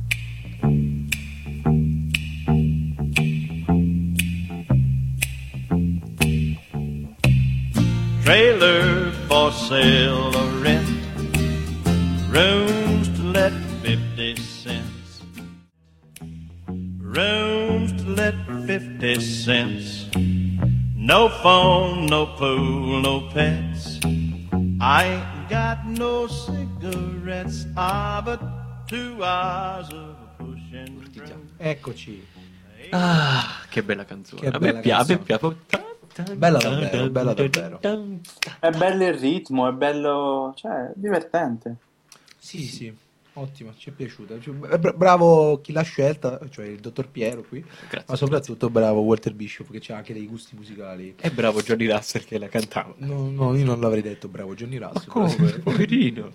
Trailer for sale or rent, rooms to let fifty cents, rooms to let fifty cents, no phone, no pool, no pets, I ain't got no cigarettes, ah, but two hours of pushing through. Eccoci. Ah, che bella canzone. Che a bella me piace, a me canzone. piace. Bella davvero, bella davvero. È bello il ritmo, è bello, cioè, divertente. Sì, sì, ottimo, ci è piaciuta. Cioè, bra- Bravo chi l'ha scelta, cioè il dottor Piero qui, Grazie, ma soprattutto bravo Walter Bishop che ha anche dei gusti musicali. E bravo Johnny Russell che la cantava. No, no, io non l'avrei detto bravo Johnny Russell. Come? Poverino.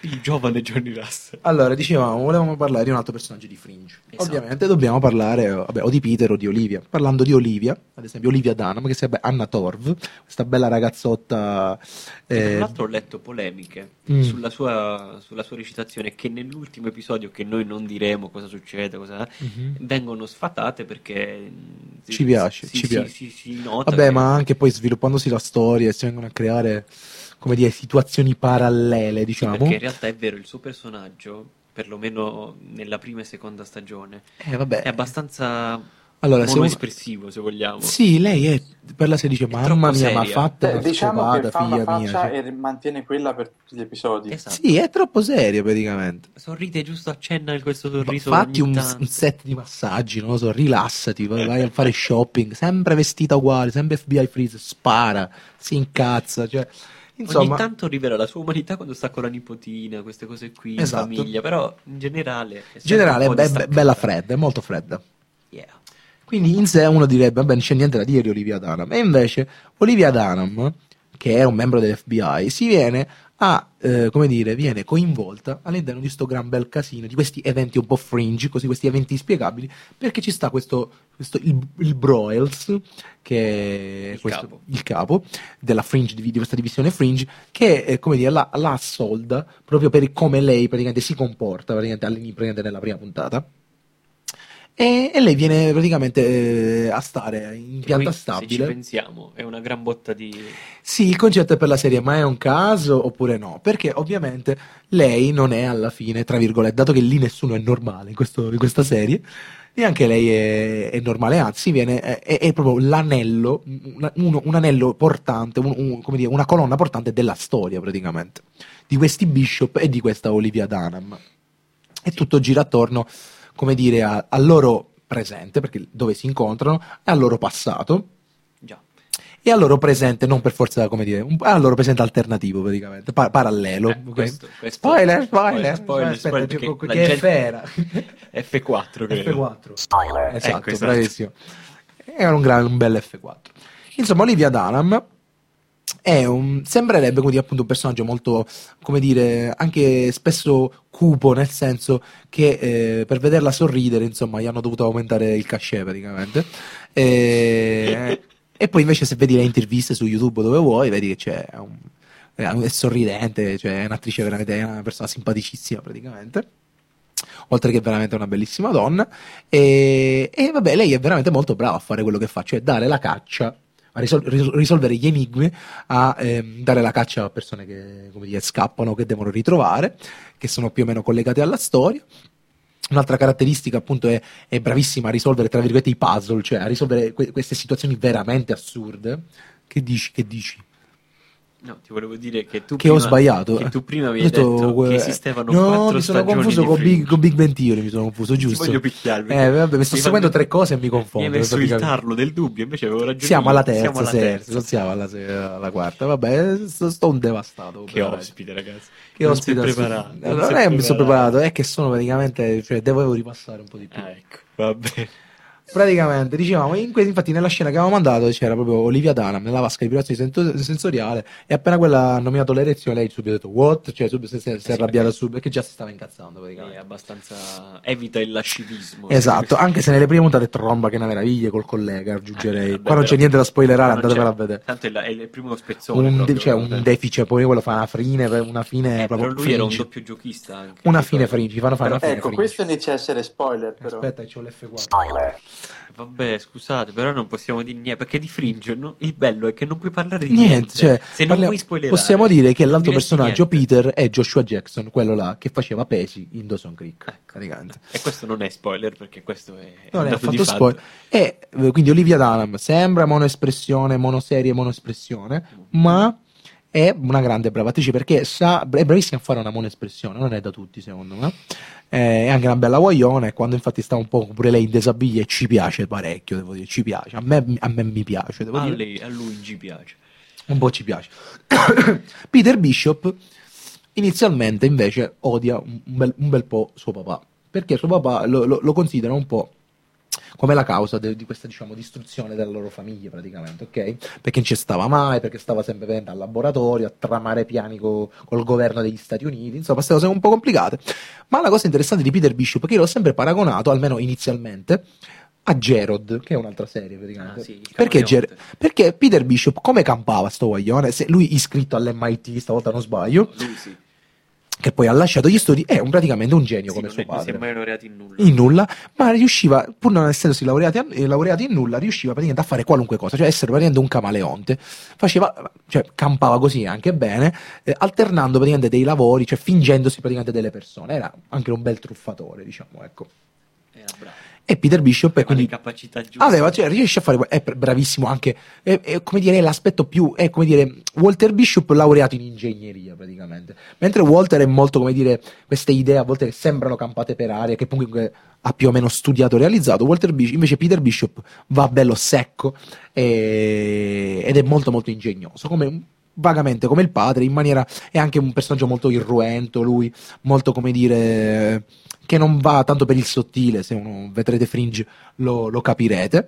Il giovane Johnny Russell. Allora, dicevamo, volevamo parlare di un altro personaggio di Fringe. Esatto. Ovviamente dobbiamo parlare, vabbè, o di Peter o di Olivia. Parlando di Olivia, ad esempio Olivia Dunham, che sarebbe Anna Torv, questa bella ragazzotta. E eh, tra l'altro ho letto polemiche Mm. sulla, sua, sulla sua recitazione, che nell'ultimo episodio, che noi non diremo cosa succede, cosa, Mhm. vengono sfatate perché mm, Ci piace, si, ci si- piace. si- si nota Vabbè, che- ma anche poi sviluppandosi la storia si vengono a creare, come dire, situazioni parallele, Sì, diciamo. perché in realtà è vero, il suo personaggio, perlomeno nella prima e seconda stagione, Eh, vabbè. è abbastanza Allora, se uno- monoespressivo, se vogliamo. Sì, lei è, per la serie dice, mamma troppo mia, ma seria. fatta Eh, una diciamo che scopata, fa una figlia mia. faccia cioè. e mantiene quella per tutti gli episodi. Esatto. Sì, è troppo seria praticamente. Sorride giusto, accenna questo sorriso. Fatti ogni un, tanto. un set di massaggi, non lo so, rilassati, vai, vai a fare shopping, sempre vestita uguale, sempre F B I Freeze, spara, si incazza, cioè, insomma, Ogni tanto rivela la sua umanità quando sta con la nipotina, queste cose qui, in Esatto. famiglia, però in generale è in sempre generale un è po' be- distaccata. bella fredda, è molto fredda. Yeah. Quindi in sé uno direbbe, vabbè, non c'è niente da dire di Olivia Dunham. E invece Olivia Dunham, che è un membro dell'F B I, si viene a, eh, come dire, viene coinvolta all'interno di sto gran bel casino, di questi eventi un po' fringe, così questi eventi inspiegabili, perché ci sta questo, questo il, il Broyles, che è Il questo- capo. il capo della fringe, di, di questa divisione fringe, che eh, come dire, la, la assolda proprio per come lei praticamente si comporta praticamente, all'inizio, praticamente nella prima puntata. E, e lei viene praticamente eh, a stare in Che pianta poi, se ci stabile. pensiamo, è una gran botta di... Sì, il concetto è per la serie, ma è un caso oppure no? Perché ovviamente lei non è alla fine, tra virgolette, dato che lì nessuno è normale in, questo- in questa serie, neanche lei è, è normale, anzi viene, è, è proprio l'anello, un, uno- un anello portante, un- un- come dire, una colonna portante della storia praticamente, di questi Bishop e di questa Olivia Dunham. E tutto gira attorno, come dire, a- al loro presente, perché dove si incontrano, e al loro passato, Già. e al loro presente, non per forza, come dire, un, al loro presente alternativo praticamente, pa- parallelo. Eh, ok? questo- questo- spoiler, spoiler, spoiler, aspetta, spoiler, che- perché che la è gente- Fera. F quattro, credo. F quattro. Esatto, Ecco, esatto. bravissimo. Era un, gran, un bel F quattro. Insomma, Olivia Dunham è un, sembrerebbe come dire, appunto un personaggio molto, come dire, anche spesso cupo, nel senso che eh, per vederla sorridere, insomma, gli hanno dovuto aumentare il cachet praticamente. E, e poi invece se vedi le interviste su YouTube dove vuoi, vedi che c'è un, è sorridente, cioè è un'attrice veramente, è una persona simpaticissima praticamente. Oltre che veramente una bellissima donna, e, e vabbè, lei è veramente molto brava a fare quello che fa, cioè dare la caccia, a risol- risol- risolvere gli enigmi, a ehm, dare la caccia a persone che, come dire, scappano, che devono ritrovare, che sono più o meno collegate alla storia. Un'altra caratteristica appunto è, è bravissima a risolvere, tra virgolette, i puzzle, cioè a risolvere que- queste situazioni veramente assurde. Che dici? Che dici? No, ti volevo dire che tu Che prima, ho sbagliato. Che tu prima Ho avevi detto que- che esistevano no, quattro mi sono stagioni confuso di con Fringe. Big, con Big Bang Theory, mi sono confuso, Ti giusto? voglio picchiarvi. Eh, vabbè, mi sto Mi seguendo fanno- tre cose e mi Mi confondo. hai messo il praticamente. tarlo del dubbio, invece avevo ragione. Siamo io. alla terza, Siamo alla serie, terza. non siamo alla, se- alla quarta. Vabbè, sto, sto un devastato. Che veramente. ospite, ragazzi. Che Non ospite sei assurdo. preparato. Non, non è sei che mi sono preparato, è che sono praticamente, cioè devo ripassare un po' di più. Ah, ecco, va bene. Praticamente, dicevamo, in que- infatti nella scena che avevamo mandato c'era proprio Olivia Dunham nella vasca di privazione sento- sensoriale, e appena quella ha nominato l'erezione lei subito ha detto what? Cioè subito si, si è- si è arrabbiata subito, perché già si stava incazzando È praticamente. abbastanza... Evita il lascivismo. Esatto, anche se nelle prime puntate tromba che una meraviglia col collega, aggiungerei. Vabbè, Qua non c'è però- niente da spoilerare, non andatevela a c'è- vedere. Tanto è, la- è il primo spezzone. Un, de- proprio, cioè, vabbè. un deficit, poi quello fa una fine, una fine Eh, proprio però lui era un fringe. doppio giochista anche. Una ricordo. fine fringe, fanno fare una fine Ecco, fringe. questo inizia a essere spoiler, però. Aspetta, c'ho l'F quattro. Vabbè, scusate, però non possiamo dire niente, perché di Fringe no? Il bello è che non puoi parlare di Niente, niente. cioè, Se non parliamo- vuoi spoilerare, possiamo dire che l'altro non diresti personaggio, niente. Peter, è Joshua Jackson, quello là che faceva pesi in Dawson Creek. Ecco. praticamente. E questo non è spoiler, perché questo è Non un è dato di fatto fatto. spoiler. E eh, quindi Olivia Dunham sembra monoespressione, monoserie, monoespressione, ma è una grande brava attrice perché sa, è bravissima a fare una monoespressione, non è da tutti secondo me. Eh, è anche una bella guagliona, e quando infatti sta un po' pure lei in desabiglia, e ci piace parecchio, devo dire, ci piace. A me, a me mi piace, devo A, dire. lei- a lui ci piace. Un po' ci piace. Peter Bishop inizialmente invece odia un bel, un bel po' suo papà, perché suo papà lo, lo- lo considera un po' come la causa de, di questa, diciamo, distruzione della loro famiglia praticamente, ok? Perché non ci stava mai, perché stava sempre vedendo al laboratorio a tramare piani co, col governo degli Stati Uniti, insomma queste cose un po' complicate. Ma la cosa interessante di Peter Bishop è che io l'ho sempre paragonato, almeno inizialmente, a Gerod, che è un'altra serie praticamente. Ah, sì, perché, Ger- perché Peter Bishop come campava sto guaglione, se lui iscritto all'M I T, stavolta non sbaglio, lui sì, che poi ha lasciato gli studi, è un, praticamente un genio sì, come non suo è, non si padre. è mai laureato in nulla. In nulla, ma riusciva, pur non essendosi laureati, eh, laureati in nulla, riusciva praticamente a fare qualunque cosa, cioè essere praticamente un camaleonte. Faceva, cioè campava così anche bene, eh, alternando praticamente dei lavori, cioè fingendosi praticamente delle persone. Era anche un bel truffatore, diciamo, ecco. Era bravo. E Peter Bishop è quindi le capacità giuste. aveva, cioè, riesce a fare, è bravissimo anche, è, è, come dire, è l'aspetto più, è come dire, Walter Bishop laureato in ingegneria praticamente, mentre Walter è molto, come dire, queste idee a volte che sembrano campate per aria, che comunque ha più o meno studiato e realizzato. Walter Bishop, invece Peter Bishop va bello secco e, ed è molto molto ingegnoso, come vagamente come il padre, in maniera, è anche un personaggio molto irruento lui, molto, come dire, che non va tanto per il sottile, se uno vedrete Fringe lo, lo capirete.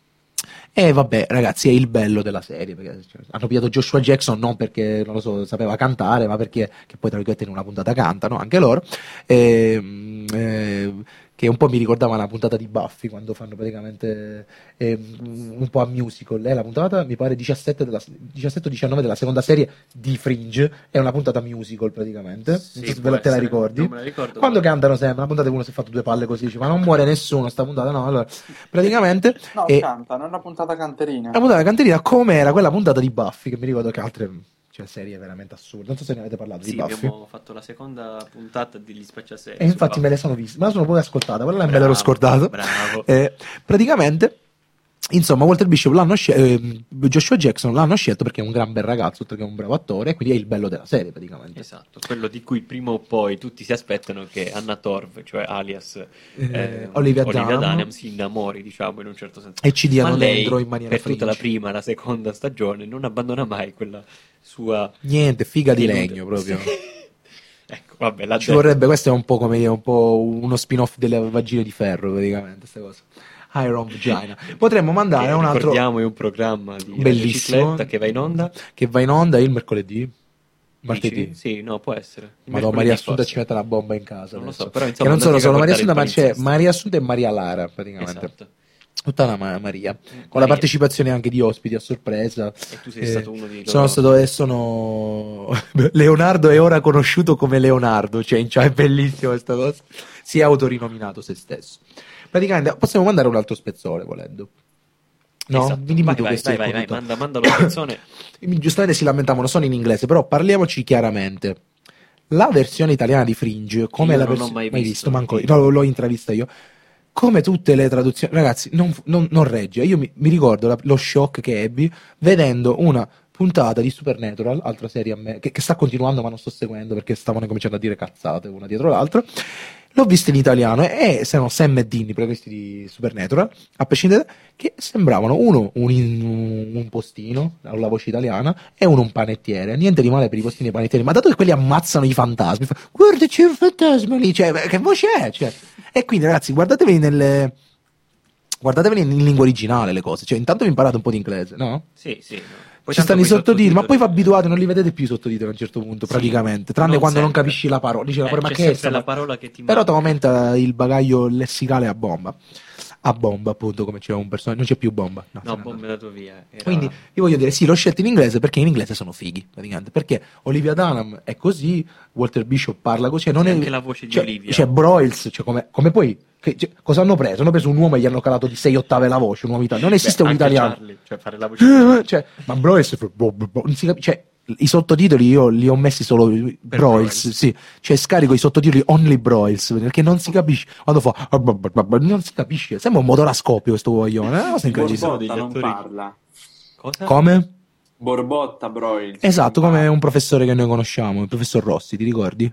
E vabbè, ragazzi, è il bello della serie, perché cioè, hanno pigliato Joshua Jackson non perché, non lo so, sapeva cantare, ma perché, che poi tra virgolette in una puntata cantano anche loro, e, e, che un po' mi ricordava una puntata di Buffy, quando fanno praticamente eh, un po' a musical. È la puntata, mi pare, diciassette o diciannove della seconda serie di Fringe, è una puntata musical praticamente, Sì, non so se può ve la- te la essere, ricordi? non me la ricordo, Quando ma- cantano sempre, una puntata che uno si è fatto due palle così, dice, ma non muore nessuno sta puntata, no, allora, praticamente... No, e- cantano, è una puntata canterina. la puntata canterina, come era quella puntata di Buffy, che mi ricordo che altre, cioè, serie veramente assurde. Non so se ne avete parlato Sì, di Buffy. abbiamo fatto la seconda puntata degli spacciaserie. E infatti su me le Buffy. sono viste, ma la sono poi ascoltata, quella là me Bravo, l'ero scordato. bravo. Eh, praticamente, insomma, Walter Bishop l'hanno scelto, eh, Joshua Jackson l'hanno scelto perché è un gran bel ragazzo, oltre che un bravo attore, e quindi è il bello della serie praticamente. Esatto, quello di cui prima o poi tutti si aspettano che Anna Torv, cioè alias eh, Olivia Dunham. Dunham, si innamori, diciamo, in un certo senso. E ci diano Ma lei, dentro in maniera per tutta la Fringe. prima e la seconda stagione, non abbandona mai quella sua... Niente, figa di tenuta. legno proprio. Ecco, vabbè, l'ha Ci detto. vorrebbe, questo è un po' come dire, un po' uno spin-off delle vagine di ferro praticamente, queste cose. Iron Vagina. Potremmo mandare Che, un altro ricordiamo, è un programma di bellissimo bicicletta che va in onda. che va in onda il mercoledì, martedì. Dici? Sì, no, può essere. Il Madonna, mercoledì Maria Assunta forse. ci mette la bomba in casa. Non lo adesso. so, però che insomma, non sono non ti solo Maria guardare Assunta, ma il c'è palinsesto. Maria Assunta e Maria Lara praticamente. Esatto. Tutta una ma- Maria, con la Maria. partecipazione anche di ospiti a sorpresa. E tu sei stato uno di loro. Sono stato e sono Leonardo è ora conosciuto come Leonardo, cioè, cioè è bellissimo questa cosa. Si è autorinominato se stesso. Praticamente possiamo mandare un altro spezzone volendo. No, Esatto. mi dimmi Vai, tu vai, questo vai, è vai, il vai, punto. manda, manda lo spezzone. Giustamente si lamentavano, sono in inglese, però parliamoci chiaramente. La versione italiana di Fringe, come Io la non versione l'ho mai mai visto, visto, manco quindi- no, l'ho intravista io. Come tutte le traduzioni, ragazzi, non, non- non regge. Io mi, mi ricordo la- lo shock che ebbi vedendo una puntata di Supernatural, altra serie a me, che, che sta continuando ma non sto seguendo perché stavano cominciando a dire cazzate una dietro l'altra. L'ho vista in italiano e sono Sam e Dean, i protagonisti di Supernatural, a prescindere, che sembravano uno un, in- un postino, con la voce italiana, e uno un panettiere. Niente di male per i postini e i panettieri, ma dato che quelli ammazzano i fantasmi, fa, guarda c'è un fantasma lì, cioè, che voce è? Cioè, e quindi ragazzi, guardateveli nelle... Guardateveli in lingua originale le cose, cioè intanto vi imparate un po' di inglese, no? Sì, sì. no. Poi Ci tanto stanno i coi sottotitoli, ma poi vi sottotitoli- abituate, non li vedete più i sottotitoli a un certo punto, Sì, praticamente, tranne non quando non sempre. capisci la parola, dici la Eh, parola, ma c'è che è sempre sta la parola che ti però ti manca. aumenta il bagaglio lessicale a bomba. A bomba, appunto, come c'è un personaggio. Non c'è più bomba. No, No, se n'è bomba andato. dato via. Era- Quindi io voglio dire, sì, l'ho scelto in inglese perché in inglese sono fighi, praticamente. Perché Olivia Dunham è così, Walter Bishop parla così. Cioè non Sì, è, anche la voce di cioè, Olivia. C'è Broyles, cioè come, come poi. Che, cioè, cosa hanno preso? Hanno preso un uomo e gli hanno calato di sei ottave la voce. Un uomo italiano. Non esiste Beh, un anche italiano. Charlie, cioè fare la voce. Cioè, ma Broyles fa- boh, boh, boh, non si capisce. Cioè, i sottotitoli io li ho messi solo Broyles, Broyles. sì. Cioè scarico i sottotitoli only Broyles perché non si capisce quando fa non si capisce, sembra un motore a scoppio questo coglione, è una cosa incredibile. Borbotta. Borbotta non degli attori- parla. Cosa? Come? Borbotta Broil. Esatto, come un professore che noi conosciamo, il professor Rossi, ti ricordi?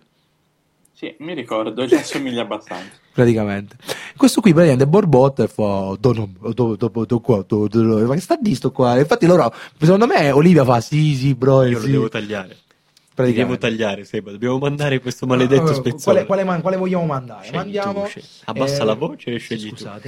Sì, mi ricordo, gli assomiglia abbastanza. Praticamente questo qui praticamente Borbotta e fa do, no, do, do, do, do, qua, do, do, do. Ma che sta di sto qua? Infatti loro, secondo me Olivia fa sì sì bro, Io lo sì. devo tagliare. Ti Praticamente. devo tagliare, Seba. Dobbiamo mandare questo maledetto Allora, spezzone. quale, quale, man- quale vogliamo mandare? Scegli Mandiamo tu, scegli. Abbassa eh, la voce e scegli tu. scusate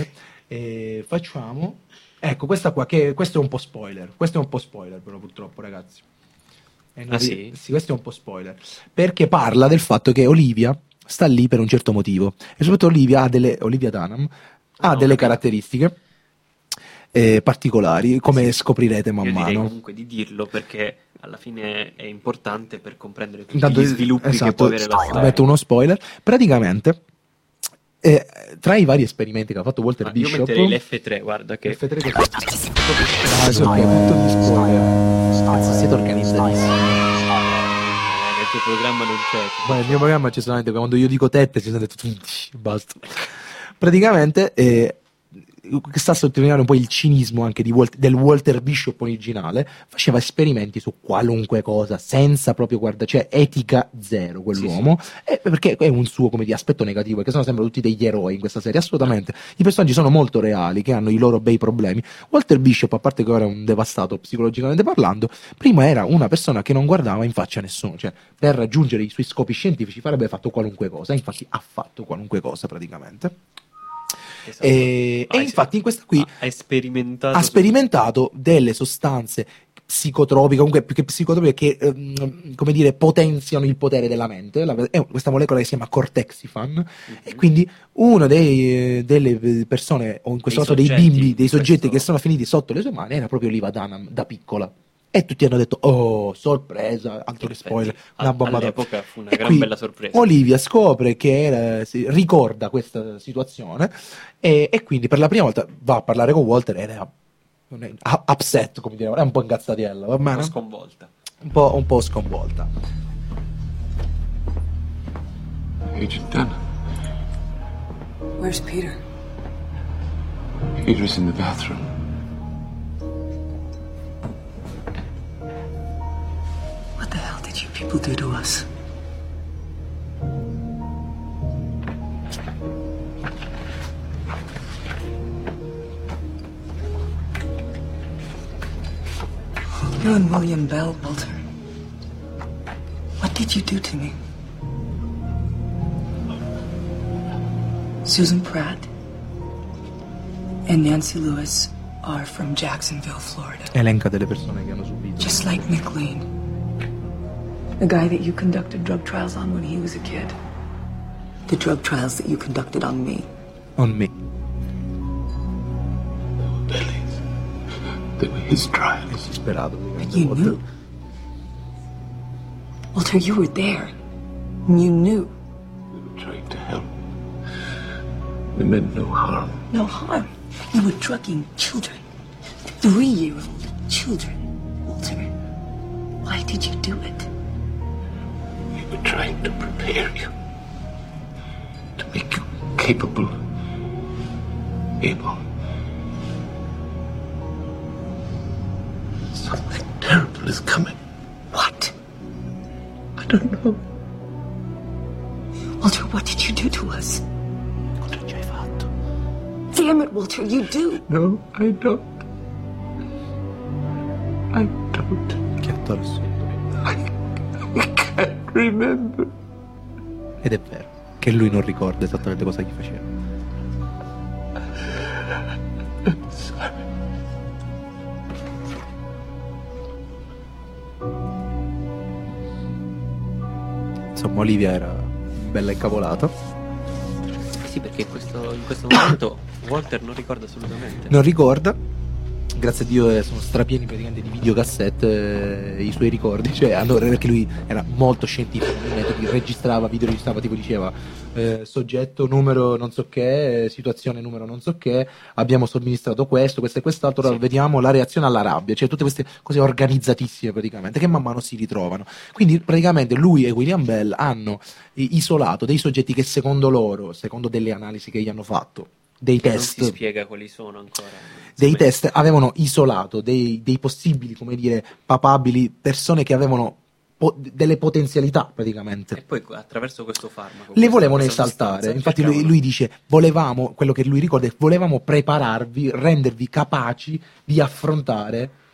E facciamo, ecco, questa qua, che questo è un po' spoiler, questo è un po' spoiler però purtroppo, ragazzi. E non Ah, ri- sì? Sì, questo è un po' spoiler, perché parla del fatto che Olivia sta lì per un certo motivo, e soprattutto Olivia ha delle, Olivia Dunham ha Ah, ho delle capito. caratteristiche eh, particolari, come Sì. scoprirete man Io direi mano. comunque di dirlo perché alla fine è importante per comprendere tutti Intanto, gli sviluppi esatto, che può avere la storia. metto uno spoiler. Praticamente, eh, tra i vari esperimenti che ha fatto Walter Ah, io Bishop, metterei l'F tre, guarda che F tre che ah, sì, ok, tutto di spoiler. Cazzo, siete organizzatissimi. eh, nel tuo programma non c'è. Beh, nel mio programma c'è solamente quando io dico tette si sente tutto basta. Praticamente eh, sta a sottolineare un po' il cinismo anche di Walt- del Walter Bishop originale. Faceva esperimenti su qualunque cosa senza proprio guarda, cioè etica zero quell'uomo. E perché è un suo come di aspetto negativo, perché sono sempre tutti degli eroi in questa serie, assolutamente. I personaggi sono molto reali, che hanno i loro bei problemi. Walter Bishop, a parte che ora è un devastato psicologicamente parlando, prima era una persona che non guardava in faccia a nessuno, cioè per raggiungere i suoi scopi scientifici farebbe fatto qualunque cosa, infatti ha fatto qualunque cosa praticamente. Esatto. E, Ah, e infatti in questa qui ha sperimentato ha sperimentato delle sostanze psicotropiche, comunque più che psicotropiche, che ehm, come dire potenziano il potere della mente. La- è questa molecola che si chiama cortexifan, Mhm. e quindi una dei, delle persone, o in questo Dei caso dei soggetti bimbi, dei in soggetti questo- che sono finiti sotto le sue mani era proprio Oliva Dunham da piccola. E tutti hanno detto, oh, sorpresa, altro che Effetti, spoiler, a- una bomba d'oro. all'epoca fu una E gran qui bella sorpresa. Olivia scopre che era- si ricorda questa situazione, e, e quindi per la prima volta va a parlare con Walter ed è non è- u- upset, come dire, è un po' incazzatiella, va un po' bene? sconvolta. Un po', un po' sconvolta. Agent Dunn. Where's Peter? Peter's in the bathroom. What the hell did you people do to us? You and William Bell, Walter. What did you do to me? Susan Pratt and Nancy Lewis are from Jacksonville, Florida. Elenca delle persone che hanno subito. Just like Nick Lane. The guy that you conducted drug trials on when he was a kid. The drug trials that you conducted on me. On me. Billy's. They were his trials. Disperato. But you knew. Walter, you were there. And you knew. We were trying to help. We meant no harm. No harm. You were drugging children. Three-year-old children. Walter, why did you do it? We were trying to prepare you. To make you capable. Able. Something terrible is coming. What? I don't know. Walter, what did you do to us? Cosa ci hai fatto? Damn it, Walter, you do. No, I don't. I don't. Che attore assurdo. I, I can't remember. Ed è vero che lui non ricorda esattamente cosa gli faceva. I'm sorry. Insomma, Olivia era bella incavolata. Sì, perché in questo, in questo momento Walter non ricorda assolutamente. Non ricorda. Grazie a Dio eh, sono strapieni praticamente di videocassette eh, i suoi ricordi, cioè allora perché lui era molto scientifico nei metodi, registrava, video registrava, tipo diceva eh, soggetto numero non so che, eh, situazione numero non so che, abbiamo somministrato questo, questo e quest'altro, ora Sì. vediamo la reazione alla rabbia, cioè tutte queste cose organizzatissime praticamente che man mano si ritrovano. Quindi praticamente lui e William Bell hanno eh, isolato dei soggetti che secondo loro, secondo delle analisi che gli hanno fatto, dei Che test non si spiega quali sono ancora. dei Sapete- test avevano isolato dei, dei possibili, come dire, papabili persone che avevano po- delle potenzialità E praticamente. poi attraverso questo farmaco. Le questa- volevano questa esaltare, sostanza, infatti lui, cercavano- lui dice, volevamo, quello che lui ricorda, è volevamo prepararvi, rendervi capaci di affrontare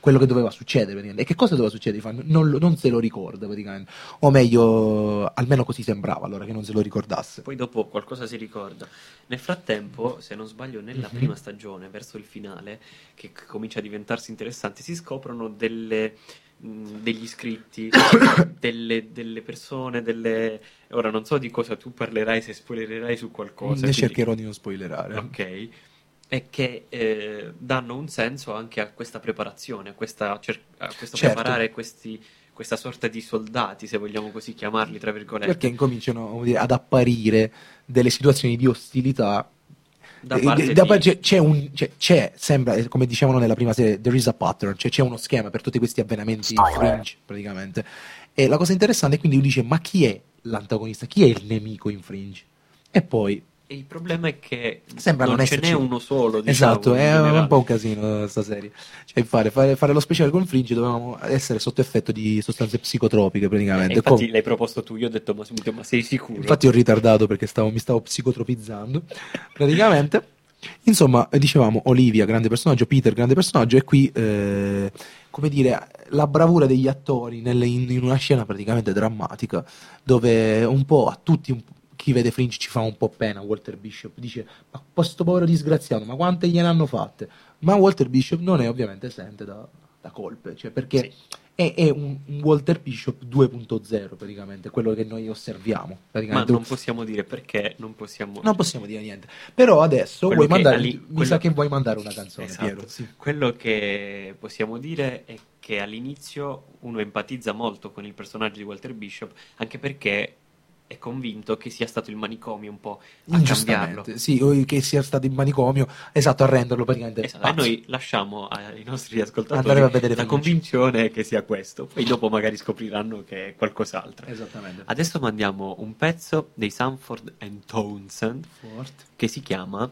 quello che doveva succedere praticamente. E che cosa doveva succedere? Non, lo- non se lo ricorda praticamente, o meglio, almeno così sembrava allora che non se lo ricordasse. Poi dopo qualcosa si ricorda. Nel frattempo, se non sbaglio, nella Mhm. prima stagione, verso il finale, che c- comincia a diventarsi interessante, si scoprono delle, mh, degli iscritti, delle, delle persone, delle... Ora non so di cosa tu parlerai, se spoilererai su qualcosa. Ne quindi- cercherò di non spoilerare. Ok. E che eh, danno un senso anche a questa preparazione, a, questa, cer- a questo Certo. preparare questi, questa sorta di soldati, se vogliamo così chiamarli, tra virgolette. Perché incominciano come dire, ad apparire delle situazioni di ostilità. Da Eh, parte da di- par- c'è, c'è un, c'è, c'è, sembra, eh, come dicevano nella prima serie, there is a pattern, cioè c'è uno schema per tutti questi avvenimenti fringe, praticamente. E la cosa interessante è quindi lui dice, ma chi è l'antagonista? Chi è il nemico in Fringe? E poi... E il problema è che Sembra non non ce n'è esserci. uno solo, diciamo, Esatto, in è generale. un po' un casino sta serie. Cioè, fare, fare, fare lo speciale con Fringe dovevamo essere sotto effetto di sostanze psicotropiche, E praticamente. infatti Com- l'hai proposto tu, io ho detto ma subito, ma sei sicuro? Infatti ho ritardato perché stavo, mi stavo psicotropizzando. Praticamente, insomma, dicevamo Olivia, grande personaggio, Peter, grande personaggio, e qui, eh, come dire, la bravura degli attori nelle- in, in una scena praticamente drammatica, dove un po' a tutti, un- chi vede Fringe ci fa un po' pena. Walter Bishop dice, ma questo povero disgraziato, ma quante gliene hanno fatte? Ma Walter Bishop non è ovviamente esente da, da colpe, cioè perché... Sì. È, è un, un Walter Bishop due punto zero praticamente, quello che noi osserviamo. Ma Praticamente. non possiamo dire perché, non possiamo... Non possiamo dire niente. Però adesso Quello vuoi che mandare, ali- mi quello- sa che vuoi mandare una canzone, Esatto. Piero. Sì. Quello che possiamo dire è che all'inizio uno empatizza molto con il personaggio di Walter Bishop, anche perché è convinto che sia stato il manicomio un po' a cambiarlo. Ingiustamente, sì, o che sia stato in manicomio, esatto, a renderlo praticamente Esatto, e pazzo. noi lasciamo ai nostri ascoltatori Andare a vedere la Fringe. convinzione che sia questo, poi dopo magari scopriranno che è qualcos'altro. Esattamente. Adesso mandiamo un pezzo dei Sanford and Townsend Forte. che si chiama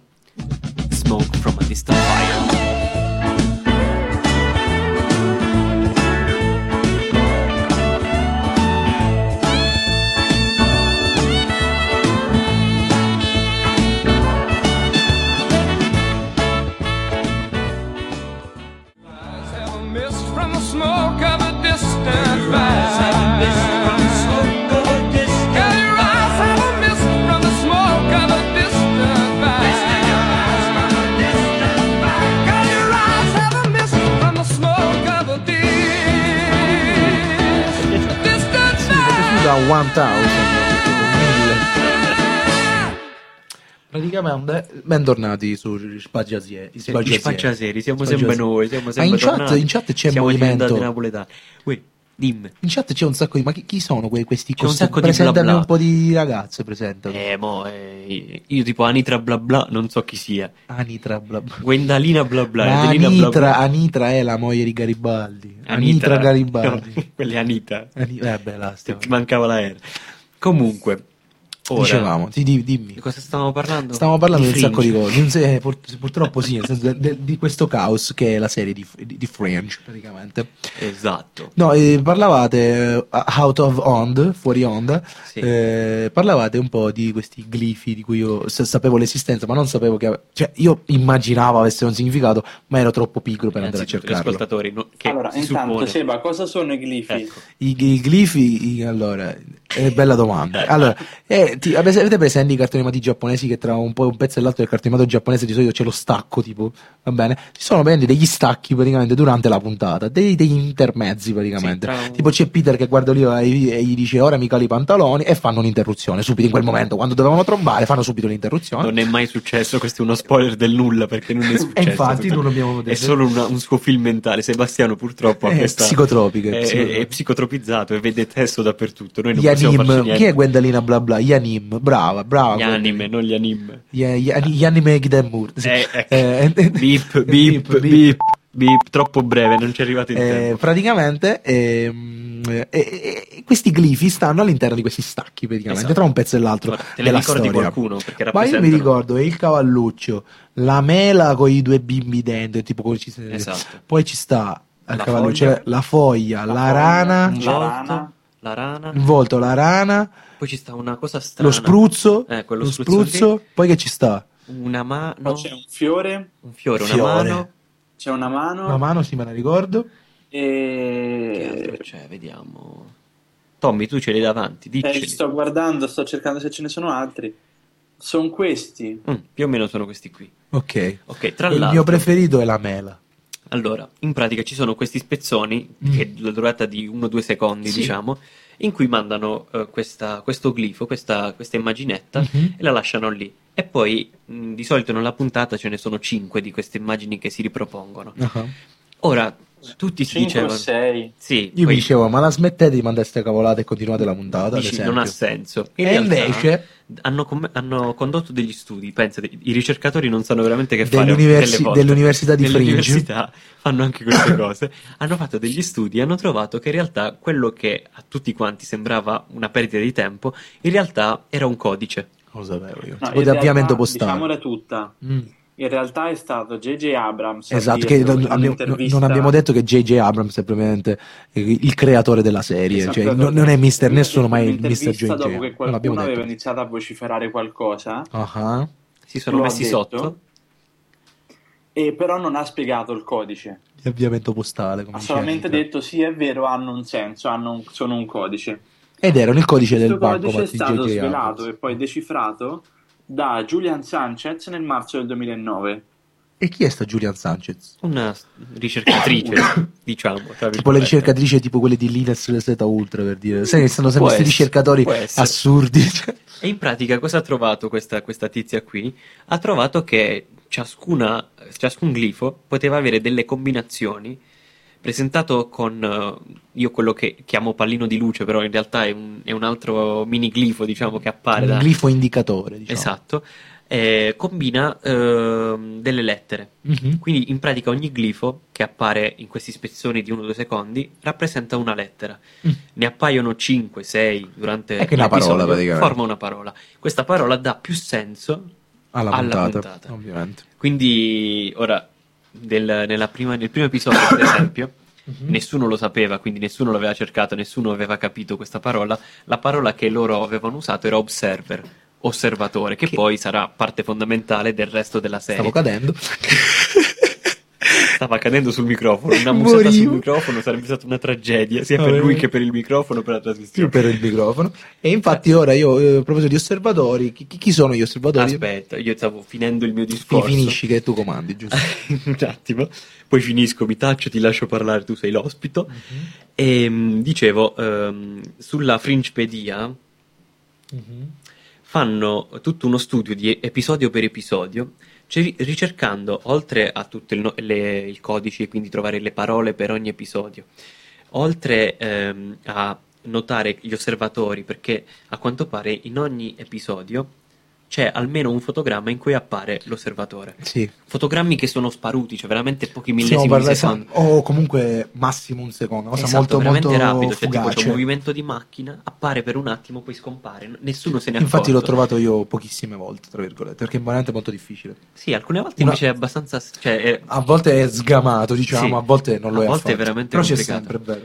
Smoke from a Distant Fire. Da mille. Praticamente, bentornati su Spaggiasieri. Gli spacciaseri, siamo Spaggiaseri. sempre noi, siamo Ah, sempre in, chat, tornati. in chat c'è Siamo movimento. diventati napoletani. Ui, dimmi. In chat c'è un sacco di. Ma chi, chi sono que- questi? C'è un costi- sacco di presentami bla bla. un po' di ragazze, presentami. Eh, mo, eh, io tipo Anitra bla bla, non so chi sia. Anitra bla bla. Gwendalina bla bla. Ma Adelina bla Anitra, bla. Anitra è la moglie di Garibaldi. Anita. Anitra Garibaldi. No, quella è Anita. Ani- eh beh, là, Se stiamo- ti mancava la R. Comunque, ora, Dicevamo, sì, di- dimmi. di cosa stavamo parlando? Stiamo parlando di un Fringe. sacco di cose. Un se- pur- purtroppo sì, nel senso de- de- di questo caos che è la serie di, di, di Fringe, praticamente. Esatto. No, eh, parlavate eh, out of onda, fuori onda, Sì. eh, parlavate un po' di questi glifi di cui io s- sapevo l'esistenza, ma non sapevo che ave- cioè io immaginavo avesse un significato, ma ero troppo pigro per andare a Innanzitutto, gli cercarlo. ascoltatori, no, che Allora, si intanto, suppone... Seba, cosa sono i glifi? Ecco. I, i glifi, i- allora, è bella domanda. Allora, eh, ti- avete avete presente i cartoni animati giapponesi che tra un po' un pezzo e l'altro del cartone animato giapponese di solito c'è lo stacco, tipo, va bene? Ci sono praticamente degli stacchi praticamente durante la puntata, dei, degli intermezzi praticamente. Sì, tra un- Tipo c'è Peter che guarda lì e, e gli dice ora mi cali i pantaloni e fanno un'interruzione subito in quel momento, quando dovevano trombare fanno subito l'interruzione. Non è mai successo, questo è uno spoiler del nulla perché non è successo. E infatti non abbiamo È detto. solo una- un suo film mentale. Sebastiano purtroppo ha È questa... psicotropico, è È, psicotropico. è psicotropizzato e vede testo dappertutto. Noi non Gli possiamo farci anime, niente. chi è Gwendalina bla bla? Gli anime, brava, brava. Gli Gwendalina. anime, non gli anime. Gli, gli, gli anime Gidemur. Sì. Eh, ecco. Eh, eh, Beep, beep, beep, beep, troppo breve, non ci è arrivato in Eh, tempo. praticamente ehm, eh, eh, eh, questi glifi stanno all'interno di questi stacchi praticamente Esatto. tra un pezzo e l'altro Guarda, te ne della ricordi storia. qualcuno? Perché Ma io rappresentano... mi ricordo il cavalluccio, la mela con i due bimbi dentro, tipo come ci Esatto. poi ci sta il La cavalluccio, foglia. la foglia, la, La foglia. rana, Un La volto, rana. la rana, il volto, la rana, poi ci sta una cosa strana. lo spruzzo, Eh, quello lo spruzzo spruzzo, poi che ci sta? Una mano, Poi c'è un fiore, un fiore, una Fiore. mano, c'è una mano, La mano, sì, me la ricordo. E... Che altro c'è? Vediamo. Tommy, tu ce li hai davanti, Eh, dicceli. sto guardando, sto cercando se ce ne sono altri. Sono questi. Mm, più o meno sono questi qui. Ok. Ok, tra Il l'altro... mio preferito è la mela. Allora, in pratica ci sono questi spezzoni, Mm. che la durata di uno o due secondi, Sì. diciamo, in cui mandano eh, questa, questo glifo, questa, questa immaginetta, Mhm. e la lasciano lì. E poi, mh, di solito nella puntata ce ne sono cinque di queste immagini che si ripropongono. Ah. Ora, tutti si cinque o dicevano... sei. Sì, Io poi mi dicevo, ma la smettete di mandare ste cavolate e continuate la puntata? ad dici, esempio? non ha senso. In E realtà invece, hanno, com- hanno condotto degli studi, pensate, i ricercatori non sanno veramente che fare Dell'universi- delle volte. dell'università di Nelle Fringe. università fanno anche queste cose. Hanno fatto degli studi e hanno trovato che in realtà quello che a tutti quanti sembrava una perdita di tempo, in realtà era un codice. lo sapevo io. No, tipo in di avviamento realtà, postale. diciamola tutta. Mm. In realtà è stato J J. Abrams a Esatto, che dirlo non in abbiamo, un'intervista- non abbiamo detto che J J. Abrams è probabilmente il creatore della serie, Esatto, cioè, esatto. non, non è mister Lui ha nessuno, detto ma è in il mister J un'intervista J. dopo che Non l'abbiamo qualcuno aveva detto. iniziato a vociferare qualcosa, Ah, Si sono Lo ha messi detto. sotto. e però non ha spiegato il codice. di avviamento postale, come Ha diceva solamente Nitra. detto sì, è vero, hanno un senso, hanno un- sono un codice. Ed erano il codice Questo del codice bancomat è di stato J J. svelato Abrams. e poi decifrato da Julian Sanchez nel marzo del duemilanove. E chi è sta Julian Sanchez? Una ricercatrice, diciamo. tra Tipo le virgolette. ricercatrici tipo quelle di Linus Z Ultra, per dire. Sai che stanno sempre Può questi essere, ricercatori può essere. assurdi. cioè. E in pratica cosa ha trovato questa, questa tizia qui? Ha trovato che ciascuna, ciascun glifo poteva avere delle combinazioni, presentato con, eh, io quello che chiamo pallino di luce, però in realtà è un, è un altro mini glifo, diciamo, che appare Un da... glifo indicatore, diciamo. Esatto, eh, combina ehm, delle lettere. Mhm. Quindi in pratica ogni glifo che appare in questi spezzoni di uno o due secondi rappresenta una lettera. Mm. Ne appaiono cinque sei durante È che è una l'episodio, parola, praticamente. forma una parola. Questa parola dà più senso Alla alla puntata, puntata. ovviamente. Quindi ora del, nella prima- nel primo episodio, per esempio, Mhm. nessuno lo sapeva, quindi nessuno l'aveva cercato, nessuno aveva capito questa parola. La parola che loro avevano usato era observer, osservatore, che, Che- poi sarà parte fondamentale del resto della serie. Stavo cadendo. Stava cadendo sul microfono, una musata sul Morivo. microfono sarebbe stata una tragedia, sia per Vabbè. lui che per il microfono, per la Più trasmissione. per il microfono. E infatti ora io, eh, a proposito di osservatori, chi, chi sono gli osservatori? Aspetta, io stavo finendo il mio Fi- discorso. Finisci che tu comandi, giusto? Un attimo, poi finisco, mi taccio, ti lascio parlare, tu sei l'ospito. E mh, dicevo, ehm, sulla Fringepedia fanno tutto uno studio di episodio per episodio, cioè ricercando, oltre a tutto il, no- le- il codice, quindi trovare le parole per ogni episodio, oltre ehm, a notare gli osservatori, perché a quanto pare in ogni episodio c'è almeno un fotogramma in cui appare l'osservatore. Sì. Fotogrammi che sono sparuti, cioè veramente pochi Stiamo millesimi di parlando- secondo. o comunque massimo un secondo, cosa Esatto, molto veramente molto rapido, cioè tipo c'è fugace. un movimento di macchina, appare per un attimo, poi scompare, n- nessuno se ne Infatti accorge. l'ho trovato io pochissime volte, tra virgolette, perché è veramente molto difficile. Sì, alcune volte Una- invece è abbastanza... Cioè, è- A volte è sgamato, diciamo, Sì. a volte non lo A è volte è affatto. veramente Però c'è complicato. sempre, è vero.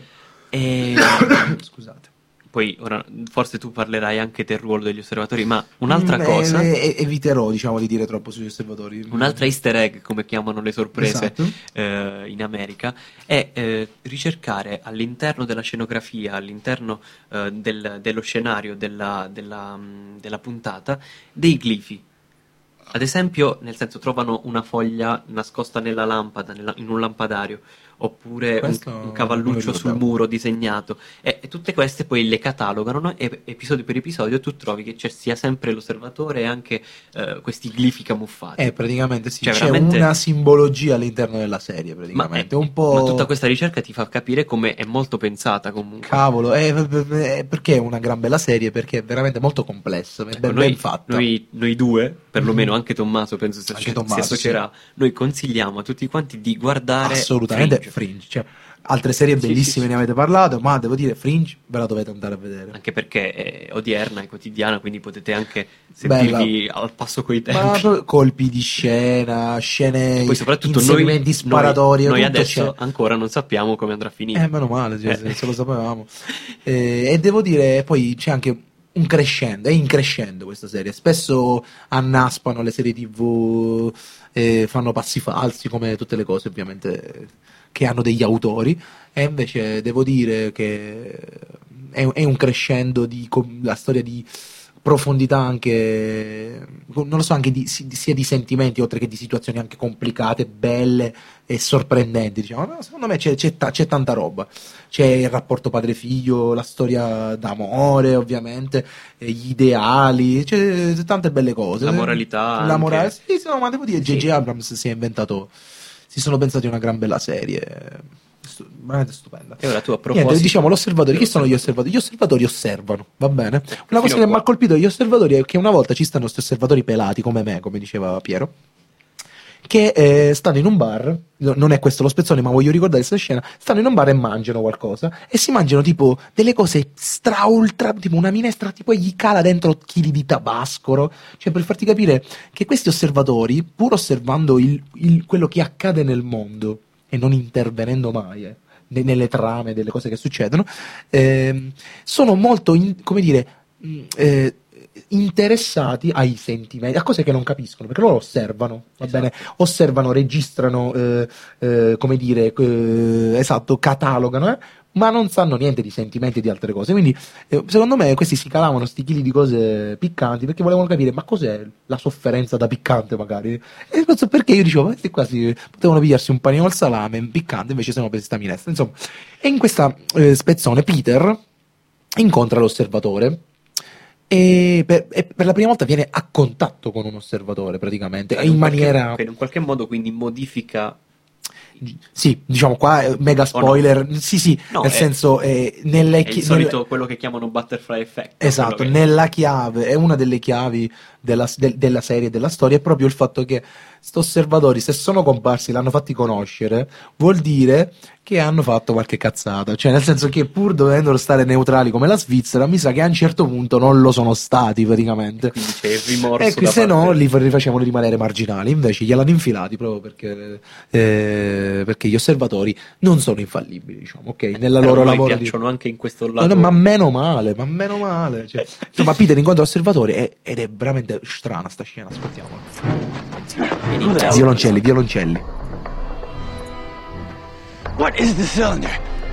e- Scusate. Poi ora forse tu parlerai anche del ruolo degli osservatori, ma un'altra Mm, cosa, eh, eh, eviterò, diciamo, di dire troppo sugli osservatori. un'altra easter egg, come chiamano le sorprese Esatto. eh, in America, è eh, ricercare all'interno della scenografia, all'interno eh, del- dello scenario della, della, mh, della puntata, dei glifi. Ad esempio, nel senso, trovano una foglia nascosta nella lampada, nella- in un lampadario, oppure un, Questo un non cavalluccio lo sul ricordavo. muro disegnato. E, e tutte queste poi le catalogano, no? E episodio per episodio tu trovi che c'è sia sempre l'osservatore e anche eh, questi glifi camuffati. Eh, praticamente sì, Cioè, c'è veramente- una simbologia all'interno della serie, Ma, praticamente. è- un po'... ma tutta questa ricerca ti fa capire come è molto pensata comunque. Cavolo, eh, eh, perché è una gran bella serie? Perché è veramente molto complessa, è Ecco, ben, noi, ben fatta. noi, noi due, perlomeno Mhm. anche Tommaso penso si, Anche si Tommaso, associerà, noi consigliamo a tutti quanti di guardare Assolutamente Fringe. Fringe. Cioè, altre serie Sì, bellissime sì, sì. ne avete parlato, ma devo dire Fringe ve la dovete andare a vedere. Anche perché è odierna, è quotidiana, quindi potete anche sentirvi al passo coi tempi. Ma proprio colpi di scena, scene, E poi soprattutto noi, inserimenti sparatori, noi, noi tutto adesso c'è. ancora non sappiamo come andrà a finire. Eh, meno male, cioè, Eh. se- se lo sapevamo. Eh, e devo dire, poi c'è anche un crescendo, è in crescendo questa serie. Spesso annaspano le serie tivù, eh, fanno passi falsi, come tutte le cose ovviamente che hanno degli autori, e invece devo dire che è, è un crescendo di la storia di profondità, anche non lo so, anche di, sia di sentimenti oltre che di situazioni anche complicate, belle e sorprendenti, diciamo. No, secondo me c'è, c'è, ta- c'è tanta roba, c'è il rapporto padre-figlio, la storia d'amore ovviamente, gli ideali, c'è tante belle cose, la moralità, la morale, anche. sì, sì, no, ma devo dire J J Sì. Abrams si è inventato, si sono pensati una gran bella serie, veramente stupenda. E ora tu a proposito, Niente, diciamo l'osservatorio. Chi sono gli osservatori? Gli osservatori osservano, va bene? Una cosa che mi ha colpito degli osservatori è che una volta ci stanno questi osservatori pelati come me, come diceva Piero, che eh, stanno in un bar, no, non è questo lo spezzone ma voglio ricordare questa scena, stanno in un bar e mangiano qualcosa e si mangiano tipo delle cose stra ultra, tipo una minestra tipo e gli cala dentro chili di tabascoro, cioè per farti capire che questi osservatori, pur osservando il, il, quello che accade nel mondo e non intervenendo mai eh, nelle trame delle cose che succedono, eh, sono molto in, come dire mh, eh, interessati ai sentimenti, a cose che non capiscono, perché loro osservano, va esatto. bene, osservano, registrano, eh, eh, come dire, eh, esatto, catalogano, eh, ma non sanno niente di sentimenti e di altre cose. Quindi eh, secondo me questi si calavano sti chili di cose piccanti perché volevano capire ma cos'è la sofferenza da piccante magari, e non so perché io dicevo questi quasi potevano pigliarsi un panino al salame piccante, invece sono presi sta minestra, insomma. E in questa eh, spezzone Peter incontra l'osservatore e per, e per la prima volta viene a contatto con un osservatore praticamente in, in maniera qualche, che in qualche modo quindi modifica. Sì, diciamo qua mega spoiler, no? sì sì, no, nel è, senso eh, nelle è il solito quello che chiamano butterfly effect. Esatto, che... nella chiave, è una delle chiavi della, de, della serie, della storia, è proprio il fatto che sti osservatori, se sono comparsi, l'hanno fatti conoscere, vuol dire che hanno fatto qualche cazzata, cioè nel senso che pur dovendo stare neutrali come la Svizzera, mi sa che a un certo punto non lo sono stati praticamente. Quindi c'è il rimorso. E se parte... no li facevano rimanere marginali, invece gliel'hanno infilati proprio perché, eh, perché gli osservatori non sono infallibili, diciamo, ok? Nella Però loro mi lavoro piacciono di... anche in questo lato. No, no, ma meno male, ma meno male. Cioè, insomma, Peter incontra l'osservatore e, ed è veramente strana sta scena, ascoltiamola. Violoncelli, violoncelli. What is the cylinder?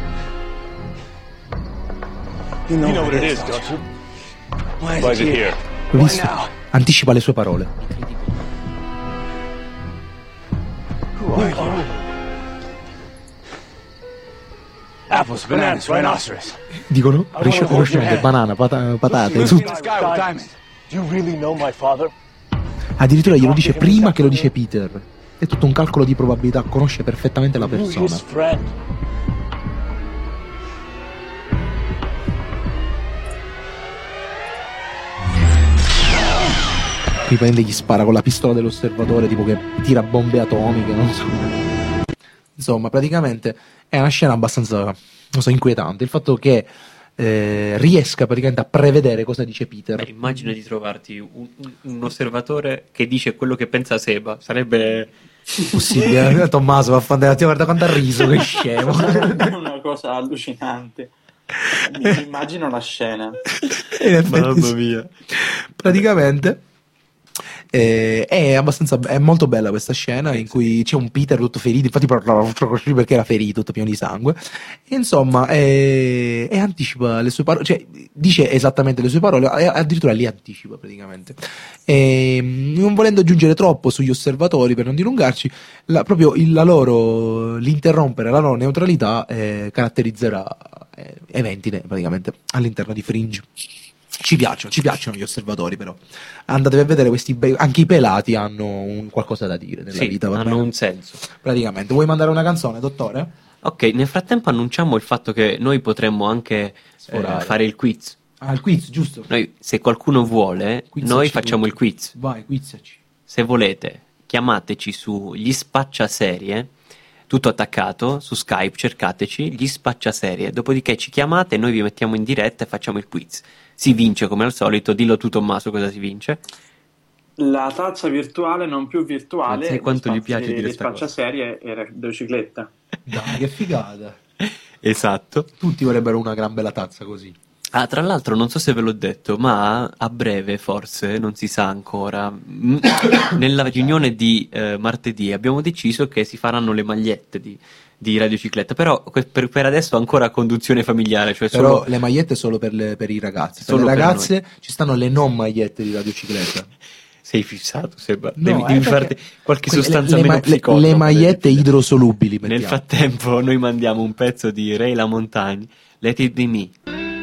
You know, you know what it is, don't you? Why is, Why is it here? L'ho visto? Anticipa le sue parole. Who are you? Apples, bananas, rhinoceros. Dicono? Riconoscimento, banana, pata- patate, tutto. Do you really know my father? Addirittura glielo dice prima che lo dice Peter. È tutto un calcolo di probabilità, conosce perfettamente la persona. Qui prende e gli spara con la pistola dell'osservatore, tipo che tira bombe atomiche, non so. Insomma, praticamente è una scena abbastanza, non so, inquietante. Il fatto che eh, riesca praticamente a prevedere cosa dice Peter. Beh, immagina di trovarti un, un osservatore che dice quello che pensa Seba, sarebbe possibile. Tommaso, vaffanculo, guarda quanto ha riso, che scemo. È una cosa allucinante. Mi immagino la scena. Mamma mia. Praticamente Eh, è abbastanza, è molto bella questa scena in cui c'è un Peter tutto ferito, infatti perché era ferito, tutto pieno di sangue, e insomma e, e anticipa le sue parole, cioè dice esattamente le sue parole e addirittura li anticipa praticamente, e, non volendo aggiungere troppo sugli osservatori per non dilungarci, la, proprio il, la loro l'interrompere la loro neutralità eh, caratterizzerà eh, eventi praticamente all'interno di Fringe. Ci piacciono, ci piacciono gli osservatori, però andatevi a vedere questi be- anche i pelati hanno un qualcosa da dire nella sì, vita, hanno bene? un senso. Praticamente, vuoi mandare una canzone, dottore? Ok, nel frattempo annunciamo il fatto che noi potremmo anche eh, fare il quiz. Ah, il quiz, giusto. Noi, se qualcuno vuole, Quizzaci noi facciamo tutto. il quiz. Vai, quizzaci. Se volete, chiamateci su gli spacciaserie, tutto attaccato, su Skype, cercateci, gli spacciaserie, dopodiché ci chiamate e noi vi mettiamo in diretta e facciamo il quiz. Si vince come al solito, dillo tu Tommaso cosa si vince. La tazza virtuale non più virtuale. Non sai quanto gli piace di dire sta cosa. spacciaserie e la bicicletta. Dai, che figata. Esatto. Tutti vorrebbero una gran bella tazza così. Ah, tra l'altro non so se ve l'ho detto, ma a breve forse, non si sa ancora, m- nella riunione di eh, martedì abbiamo deciso che si faranno le magliette di, di Radiocicletta, però que- per, per adesso ancora conduzione familiare, cioè Però solo... le magliette solo per, le, per i ragazzi, per Solo le per ragazze noi. ci stanno le non magliette di Radiocicletta. Sei fissato, Seba. No, devi eh, devi perché- farti qualche quelle- sostanza le, meno ma- le- psicotropa, le magliette devi- idrosolubili, Nel mettiamo. frattempo noi mandiamo un pezzo di Ray La Montagne, Let It Be Me.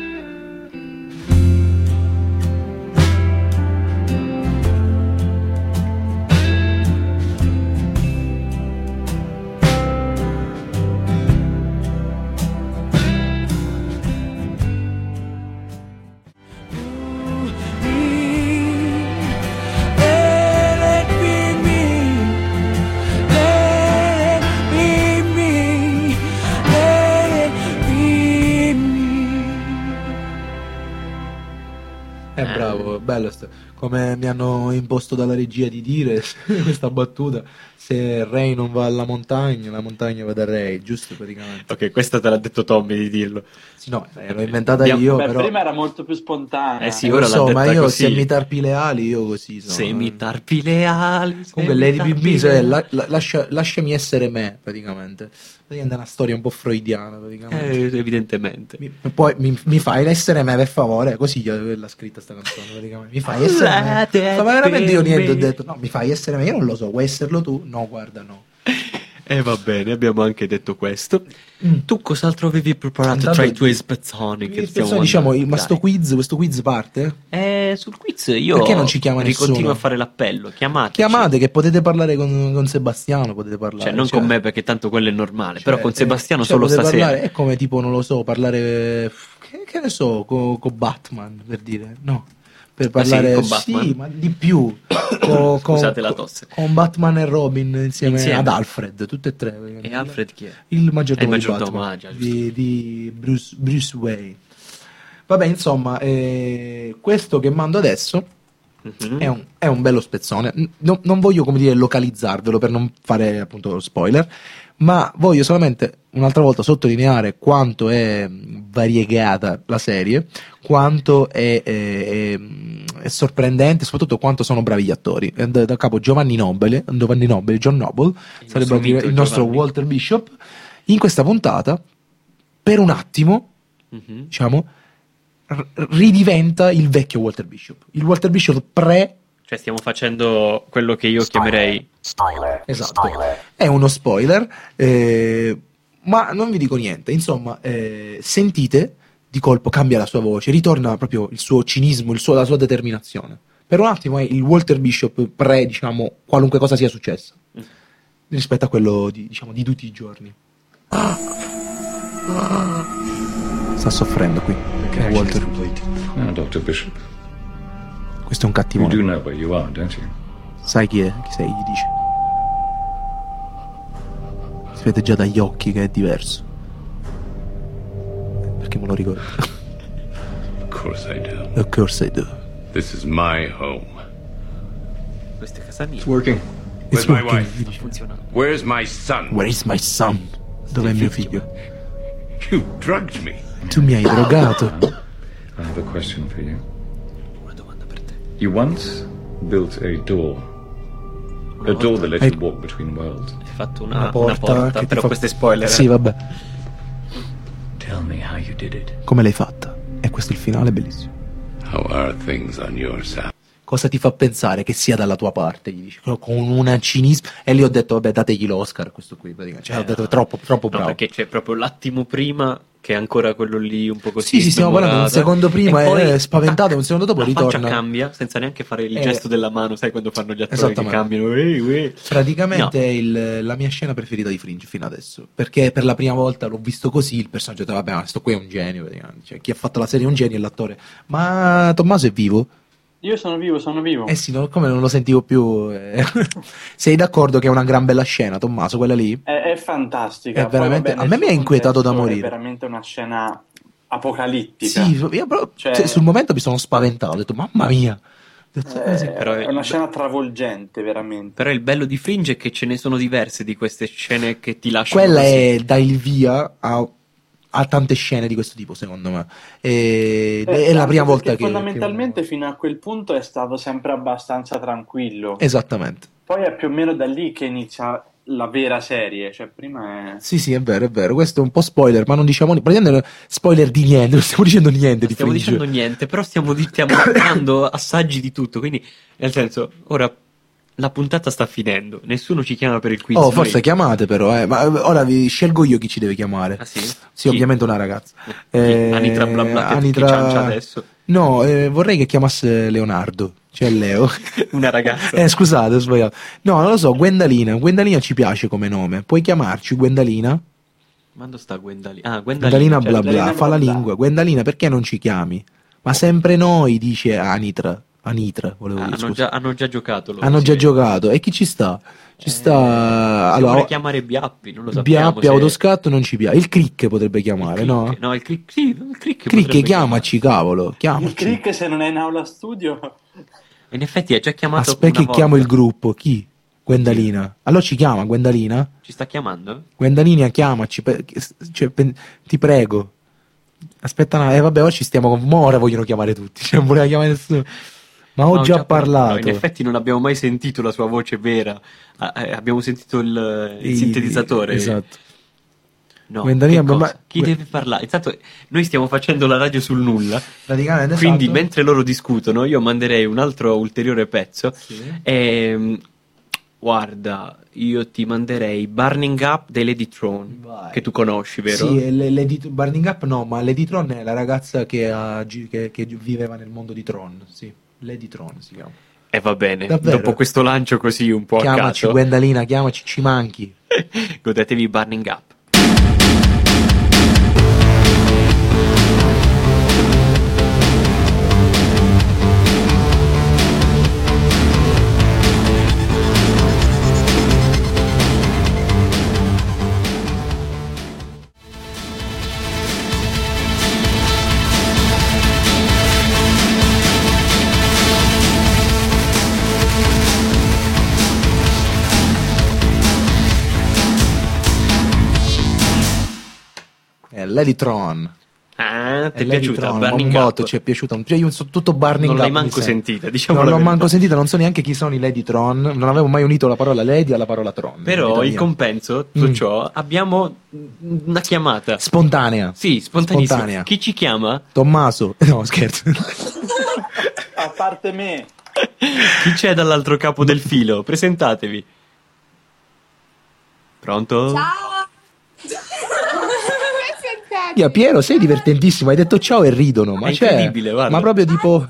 È bravo, bello sto- come mi hanno imposto dalla regia di dire questa battuta, se Ray non va alla montagna, la montagna va da Ray, giusto praticamente. Ok, questa te l'ha detto Tommy di dirlo. Sì, no, eh, l'ho inventata Abbiamo- io, Beh, però prima era molto più spontanea. Eh sì, lo ora so, l'ha ma detta io così. se mi tarpi le ali, io così sono. Se mi tarpi le ali. se Comunque mi Lady tarpi B B, le cioè, ali. la- la- lascia- lasciami essere me, praticamente. Praticamente è una storia un po' freudiana, praticamente. Eh, evidentemente. Mi, poi mi, mi fai essere me, per favore, così io l'ha scritta sta canzone, praticamente. Mi fai essere me. Let it Ma veramente io be niente, ho me. detto, no, mi fai essere me, io non lo so, vuoi esserlo tu? No, guarda, no. E va bene, abbiamo anche detto questo. Tu cos'altro avevi preparato Intanto- tra i tuoi spezzoni? Che stiamo Spezzone, diciamo, mandando? ma sto Dai. quiz, questo quiz parte? Eh, sul quiz io Perché non ci chiama ricontinuo nessuno? a fare l'appello. Chiamate. Chiamate che potete parlare con, con Sebastiano, potete parlare. Cioè, non con me perché tanto quello è normale, Cioè, però con Sebastiano eh, cioè, solo potete stasera. parlare- è come tipo, non lo so, parlare, che, che ne so, con Batman, per dire, no. Per Ah, sì, parlare, con Batman? sì, ma di più. Co- con, Scusate la tosse. Con Batman e Robin insieme, Insieme. ad Alfred, tutte e tre. E Alfred chi è? Il È maggiordomo il di maggiordomo, Batman, ah, già, giusto. di, di Bruce, Bruce Wayne. Vabbè, insomma, eh, questo che mando adesso Mhm. è un, è un bello spezzone. N- non- non voglio, come dire, localizzarvelo per non fare appunto spoiler, ma voglio solamente un'altra volta sottolineare quanto è variegata la serie, quanto è, è- è- è sorprendente, soprattutto quanto sono bravi gli attori. E Da, da capo Giovanni Nobile, Giovanni Nobile, John Noble, sarebbe nostro a dire mito il nostro Giovanni. Walter Bishop, in questa puntata, per un attimo, Mhm. diciamo, r- ridiventa il vecchio Walter Bishop. Il Walter Bishop pre... Cioè, stiamo facendo quello che io chiamerei. Esatto. È uno spoiler, eh, ma non vi dico niente. Insomma, eh, sentite, di colpo cambia la sua voce, ritorna proprio il suo cinismo, il suo- la sua determinazione. Per un attimo è il Walter Bishop pre, diciamo, qualunque cosa sia successa, rispetto a quello di, diciamo, di tutti i giorni. Sta soffrendo qui. È Walter. Now, doctor Bishop, Questo è un you cattivo. do know where you are, don't you? Sai chi è? Chi sei? Gli dice. Si vede già dagli occhi che è diverso. Perché me lo ricordo. Of course I do. Of course I do. This is my home. Questa è casa mia. It's working. It's Where's my working. wife? Gli dice. Funziona. Where's my son? Where is my son? Dov'è mio figlio? You drugged me. Tu mi hai drogato. I have a question for you. Una domanda per te. You once built a door. A door that let Hai- you walk between worlds. Hai fatto Una una, una porta, porta, che ti però fa- questo è spoiler. Sì, eh. vabbè. Tell me how you did it. Come l'hai fatta? E questo è il finale, bellissimo. How are things on your side? Cosa ti fa pensare che sia dalla tua parte? Gli dice. Con un cinismo. E lì ho detto, vabbè, dategli l'Oscar a questo qui, praticamente. Cioè, ho detto, troppo, troppo No, bravo. perché c'è proprio l'attimo prima che è ancora quello lì un po' così. Sì, sì, stiamo parlando di un smemorato. secondo prima E è poi, spaventato, un secondo dopo la ritorna. faccia cambia senza neanche fare il Eh, gesto della mano, sai quando fanno gli attori che esattamente. cambiano. Ehi, uè. Praticamente No. è il- la mia scena preferita di Fringe fino adesso. Perché per la prima volta l'ho visto così. Il personaggio ha detto, vabbè, ma questo qui è un genio. praticamente. Cioè, chi ha fatto la serie è un genio, è l'attore. Ma Tommaso è vivo? Io sono vivo, sono vivo. Eh sì, no, come non lo sentivo più. eh. Sei d'accordo che è una gran bella scena, Tommaso, quella lì? È, è fantastica. È Poi, veramente- vabbè, a nel me mi suo ha inquietato da contesto morire. È veramente una scena apocalittica. Sì, io però, Cioè- cioè, sul momento mi sono spaventato. Ho detto, mamma mia. Ho detto, eh, sì. È, Però è- è una scena travolgente, veramente. Però il bello di Fringe è che ce ne sono diverse di queste scene che ti lasciano Quella così. è dà il via a ha tante scene di questo tipo, secondo me. E, Eh, è la anche prima volta perché che... fondamentalmente fino a quel punto è stato sempre abbastanza tranquillo. che- Esattamente. Poi è più o meno da lì che inizia la vera serie, cioè prima è... Sì, sì, è vero, è vero. Questo è un po' spoiler, ma non diciamo ni- praticamente spoiler di niente, non stiamo dicendo niente di Stiamo Fringe. dicendo niente, però stiamo, di- stiamo dando assaggi di tutto, quindi nel senso, ora la puntata sta finendo, nessuno ci chiama per il quiz. Oh, noi- forse chiamate però, eh. Ma eh, ora vi scelgo io chi ci deve chiamare. Ah sì? Sì, Chi? ovviamente una ragazza. Chi? Anitra bla bla, che- Anitra- che ciancia adesso? No, eh, vorrei che chiamasse Leonardo, cioè Leo. Una ragazza. Eh, scusate, ho sbagliato. No, non lo so, Gwendalina. Gwendalina ci piace come nome. Puoi chiamarci Gwendalina? Quando sta Gwendalina? Ah, Gwendalina. Gwendalina cioè- bla bla, Gwendalina fa la bla bla. lingua. Gwendalina, perché non ci chiami? Ma sempre noi, dice Anitra. Anitra, volevo Ah, dire, hanno, scusa. già, hanno già giocato loro. Hanno sì. già giocato. E chi ci sta? Ci sta... Si allora, vuole chiamare Biappi, non lo sappiamo. Biappi, se- autoscatto non ci piace. Il Crick potrebbe chiamare, il no? Crick. No, il Crick, sì, il Crick. Crick, potrebbe chiamaci, cavolo. Il Chiamaci. click se non è in aula studio... chiamare. In effetti è già chiamato Aspetta una che chiamo il volta. gruppo. Chi? Gwendalina. Allora ci chiama, Gwendalina? Ci sta chiamando? Gwendalina, chiamaci. per- cioè, pen- ti prego. Aspetta, no, eh, vabbè, oggi stiamo con... Mo ora vogliono chiamare tutti. Cioè, non voleva chiamare nessuno. Ma ho No, già parlato. no, in effetti non abbiamo mai sentito la sua voce vera. Ah, eh, abbiamo sentito il, il I- sintetizzatore. Esatto. No, Gwendalina, che cosa? ma- Chi deve parlare? Intanto noi stiamo facendo la radio sul nulla. Praticamente, Quindi esatto. mentre loro discutono io manderei un altro ulteriore pezzo. Sì. E, guarda, io ti manderei Burning Up dei Lady Throne, Vai. che tu conosci, vero? Sì, e le- Lady- Burning Up no, ma Lady Tron è la ragazza che, ha gi- che, che viveva nel mondo di Tron. Sì, Lady Tron si chiama. E va bene, Davvero? dopo questo lancio così un po' a Chiamaci, caso, Gwendalina, chiamaci, ci manchi. godetevi Burning Up. È Lady Tron. Ah, ti è Lady piaciuta Tron, Burning un Up? botto, ci è piaciuta. Cioè, io so tutto Burning Non Up. l'hai mi manco sembra. sentita, diciamo Non la l'ho verità. manco sentita, non so neanche chi sono i Lady Tron. Non avevo mai unito la parola Lady alla parola Tron. Però in vita in mia. compenso, tutto Mm. ciò, abbiamo una chiamata. Spontanea. Sì, spontanissima. Spontanea. Chi ci chiama? Tommaso. No, scherzo. A parte me. Chi c'è dall'altro capo del filo? Presentatevi. Pronto? Ciao! Minchia, Piero, sei divertentissimo. Hai detto ciao e ridono. Ma È c'è. incredibile, guarda. Ma proprio tipo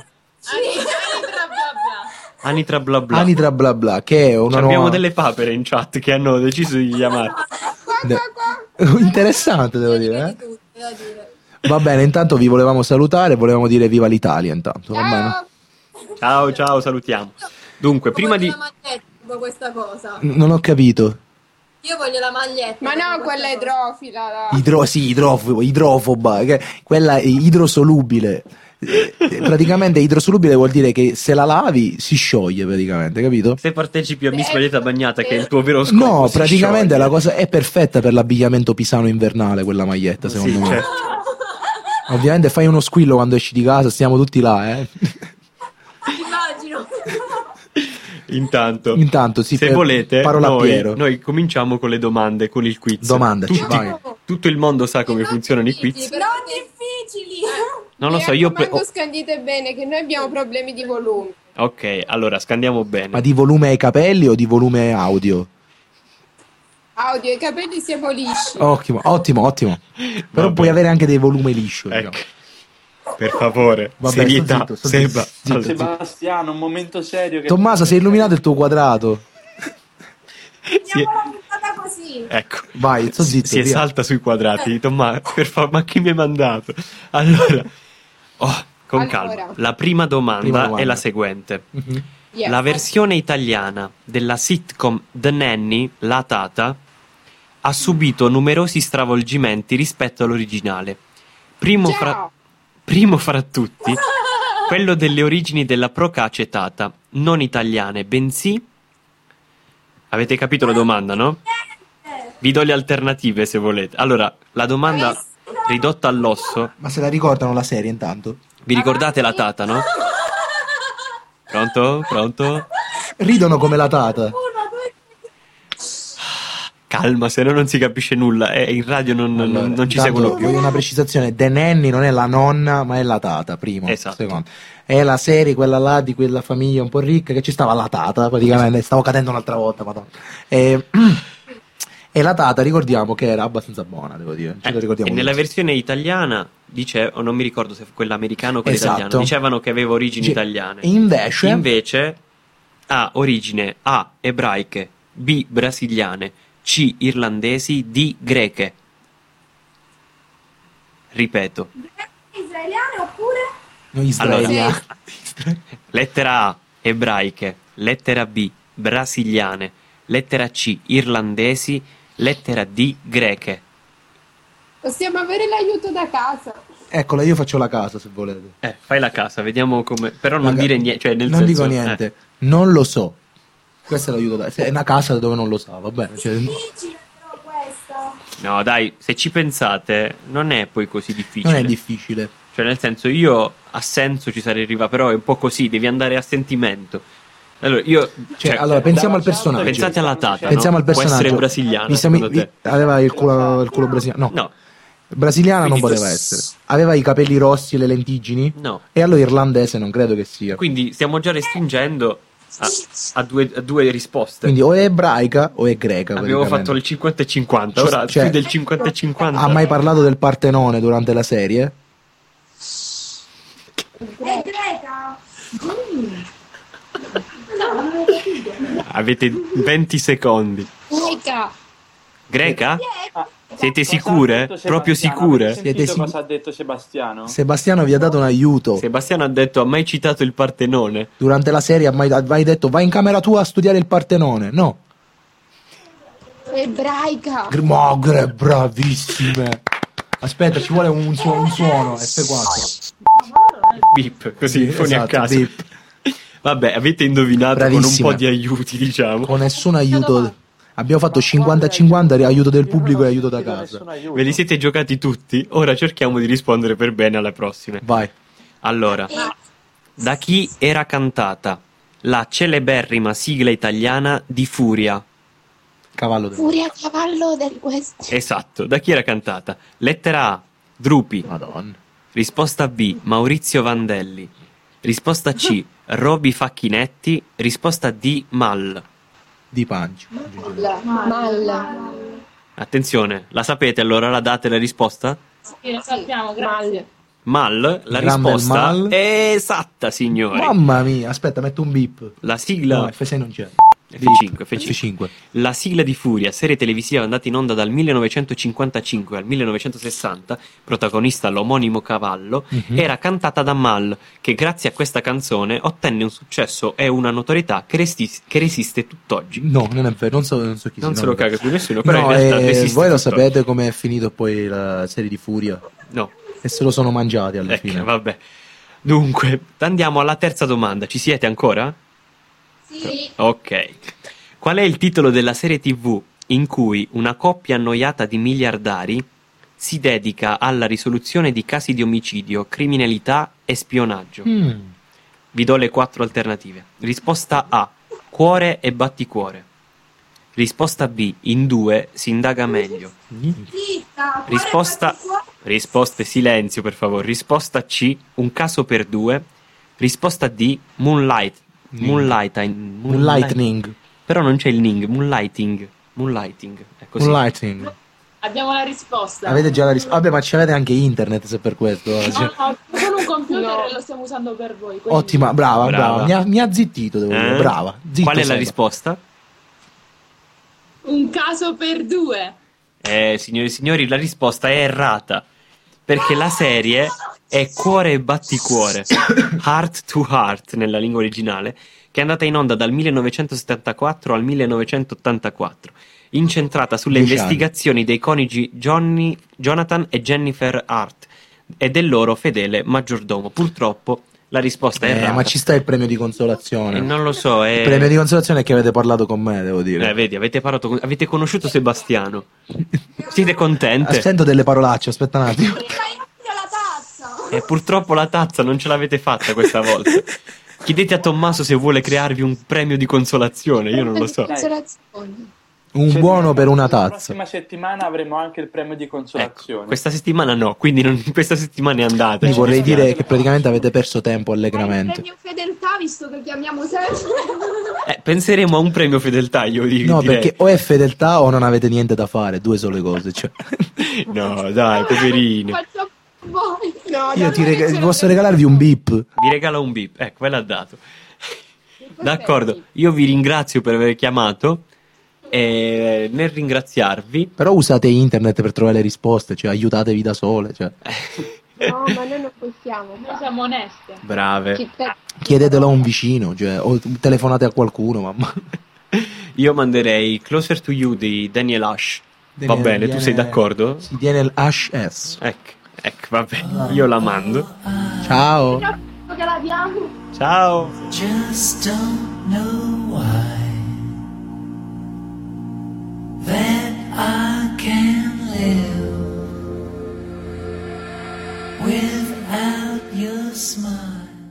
Anitra bla bla. Anitra bla bla, che è una Abbiamo nuova... delle papere in chat che hanno deciso di chiamare. Interessante, devo dire. Eh? Va bene, intanto vi volevamo salutare, volevamo dire viva l'Italia intanto. Va bene? Ciao, ciao, salutiamo. Dunque, prima di... la maglietta dopo questa cosa. N- non ho capito. Io voglio la maglietta. Ma no, quella idrofila. dai. Idro, sì, idrofoba, idrofoba, che- quella è idrosolubile. Eh, praticamente idrosolubile vuol dire che se la lavi si scioglie praticamente, capito? Se partecipi a Miss Maglietta Bagnata, che è il tuo vero scopo, No, si praticamente scioglie. la cosa è perfetta per l'abbigliamento pisano invernale quella maglietta, secondo Sì, me. certo. Ovviamente fai uno squillo quando esci di casa, stiamo tutti là, eh. Immagino. Intanto, Intanto, sì, se per- volete, parola a noi, Piero. noi cominciamo con le domande, con il quiz. Domandaci, Tutti- vai. Tutto il mondo sa come funzionano i quiz. Non difficili. Non lo Mi so, io... pre- raccomando, scandite bene che noi abbiamo problemi di volume. oh, ok, allora, scandiamo bene. Ma di volume ai capelli o di volume audio? Audio, i capelli siamo lisci. Ottimo, ottimo, ottimo. Però Vabbè. puoi avere anche dei volumi lisci. Ecco. diciamo. Per favore, Vabbè, serietà, sto zitto, sto Seba. zitto, zitto, Allora, zitto. Sebastiano, un momento serio. Che... Tommaso, sei illuminato il tuo quadrato. si- La puntata così. ecco, Vai, sto zitto. si via. esalta sui quadrati. Tommaso, per favore, ma chi mi hai mandato? Allora, oh, con Allora. calma. La prima domanda, Prima domanda. è la seguente. Mhm. Yes. La versione italiana della sitcom The Nanny, La Tata, ha subito numerosi stravolgimenti rispetto all'originale. Primo Ciao. fra, primo fra tutti, quello delle origini della procacetata, non italiane, bensì... Avete capito la domanda, no? Vi do le alternative se volete. Allora, la domanda... ridotta all'osso. Ma se la ricordano la serie intanto? Vi ricordate la tata, no? Pronto? Pronto? Ridono come la tata. Calma, se no non si capisce nulla. Eh, in radio non, Allora, non, non ci intanto seguono più. voglio una precisazione: The Nanny non è la nonna, ma è la tata. Primo, Esatto. secondo. È la serie, quella là di quella famiglia un po' ricca che ci stava la tata, praticamente. Stavo cadendo un'altra volta, madonna. E, e la tata, ricordiamo che era abbastanza buona, devo dire. Ce lo Eh, ricordiamo e nella tutti. versione italiana dice, o non mi ricordo se fu quella americana o quella Esatto. italiana, dicevano che aveva origini Sì. italiane. Invece, Invece ha origine A ebraiche, B brasiliane, C irlandesi, D greche. Ripeto. Israeliane oppure? noi israeliani. Allora, lettera A ebraiche, lettera B brasiliane, lettera C irlandesi, lettera D greche. Possiamo avere l'aiuto da casa. Eccola, io faccio la casa se volete. Eh, fai la casa, vediamo come. Però non La ca- dire niente, cioè nel non senso, dico niente, eh. non lo so. Questo è l'aiuto da... È una casa dove non lo sa, va bene. Cioè... Difficile però questo. No, dai, se ci pensate, non è poi così difficile. Non è difficile. Cioè, nel senso, io a senso ci sarei arrivato, però è un po' così, devi andare a sentimento. Allora, io. Cioè, allora, pensiamo al personaggio. Pensate alla tata. Pensiamo no? al personaggio. Può essere brasiliana. Mi sembra- secondo te? Aveva il culo, il culo brasiliano. No. No. Brasiliana Quindi non tu- poteva essere. Aveva i capelli rossi e le lentiggini. No. E allora irlandese non credo che sia. Quindi stiamo già restringendo a, a due, a due risposte. Quindi o è ebraica o è greca. Abbiamo praticamente. fatto il cinquanta e cinquanta, ora Cioè, più del cinquanta e cinquanta. Ha mai parlato del Partenone durante la serie? È greca. Avete venti secondi. Greca. Greca? Siete Cosa ha sicure? detto Proprio Sebastiano? sicure? Avete sentito Siete sic- cosa ha detto Sebastiano? Sebastiano vi ha dato un aiuto. Sebastiano ha detto, ha mai citato il Partenone? Durante la serie ha mai, ha mai detto vai in camera tua a studiare il Partenone? No. Ebraica. Gr- Ma gre- bravissime. Aspetta, ci vuole un, su- un suono. F quattro. Bip, così, Sì, suoni a esatto, caso. bip. Vabbè, avete indovinato Bravissima. con un po' di aiuti, diciamo. Con nessun aiuto. Abbiamo fatto cinquanta a cinquanta, aiuto del pubblico e aiuto da casa. Ve li siete giocati tutti? Ora cerchiamo di rispondere per bene alle prossime. Vai. Allora, da chi era cantata la celeberrima sigla italiana di Furia? Cavallo del... Furia cavallo del West. Esatto, da chi era cantata? Lettera A, Drupi. Madonna. Risposta B, Maurizio Vandelli. Risposta C, Roby Facchinetti. Risposta D, Mal. Di Pancio. Mal. Attenzione, la sapete allora, la date la risposta? Sì, lo sappiamo, grazie. Mal, la Gran bel risposta mal. è esatta, signori. Mamma mia, aspetta, metto un bip. La sigla No, F sei non c'è. F cinque, F cinque. F cinque. La sigla di Furia, serie televisiva andata in onda dal millenovecentocinquantacinque al millenovecentosessanta, protagonista l'omonimo Cavallo, Mhm. era cantata da Mal, che grazie a questa canzone ottenne un successo e una notorietà che, resti- che resiste tutt'oggi. No, non è vero, non so, non so chi Non sia. se lo non è vero. caga più nessuno, però No, in realtà eh, resiste voi lo tutt'oggi. sapete come è finito poi la serie di Furia? No. E se lo sono mangiati alla Ecco, fine. vabbè. Dunque, andiamo alla terza domanda. Ci siete ancora? Sì. Ok. Qual è il titolo della serie tivù in cui una coppia annoiata di miliardari si dedica alla risoluzione di casi di omicidio, criminalità e spionaggio? Mm. Vi do le quattro alternative. Risposta A, Cuore e batticuore. Risposta B, in due si indaga meglio. Zitta. Risposta Risposte silenzio per favore. Risposta C, Un caso per due. Risposta D, Moonlight. Moonlighting. Moonlightning. Però non c'è il ning, moonlighting. Moonlighting. È così. Moonlighting. Abbiamo la risposta. Avete già la risposta? Vabbè, ma ci avete anche internet se per questo. No, Cioè, no, con un computer e lo stiamo usando per voi. quindi- Ottima, brava, brava. Brava. Mi, ha, mi ha zittito, devo dire. Eh? Brava. Zitto, Qual è la Seba. risposta? Un caso per due. Eh, signori e signori, la risposta è errata. Perché la serie è Cuore e batticuore. Heart to Heart nella lingua originale, che è andata in onda dal millenovecentosettantaquattro al millenovecentottantaquattro, incentrata sulle Dieci investigazioni dei coniugi Johnny, Jonathan e Jennifer Hart e del loro fedele maggiordomo. Purtroppo La risposta è Eh, errata. ma ci sta il premio di consolazione. Eh, non lo so, è... Il premio di consolazione è che avete parlato con me, devo dire. Eh, vedi, avete parlato con- avete conosciuto Sebastiano. Siete contente? Sento delle parolacce, aspetta un attimo. E purtroppo la tazza non ce l'avete fatta questa volta. Chiedete a Tommaso se vuole crearvi un premio di consolazione, io non lo so. Consolazione. Un buono per una La tazza. prossima settimana avremo anche il premio di consolazione. Questa settimana no, quindi non, questa settimana è andata. Mi ci vorrei dispiace. dire che praticamente avete perso tempo allegramente. Premio fedeltà, visto che chiamiamo sempre. Eh, penseremo a un premio fedeltà, io dico. No, perché o è fedeltà o non avete niente da fare, due sole cose. Cioè. No, dai, poverino. Faccio voi. No, Io no, ti non rega- è vero. posso regalarvi un beep. Vi regalo un beep, ecco, ve l'ha dato. D'accordo, io vi ringrazio per aver chiamato e nel ringraziarvi... Però usate internet per trovare le risposte, cioè aiutatevi da sole. Cioè. No, ma noi non possiamo. Noi siamo oneste. Brave. Ci te- Chiedetelo a un vicino, cioè, o telefonate a qualcuno, mamma. Io manderei Closer to You di Daniel Ash. Va Daniel bene, tu viene- sei d'accordo? Si tiene il H S. Ecco, ecco, va bene, io la mando. Ciao. Che la diamo. Ciao. Just don't know why that I can live without your smile.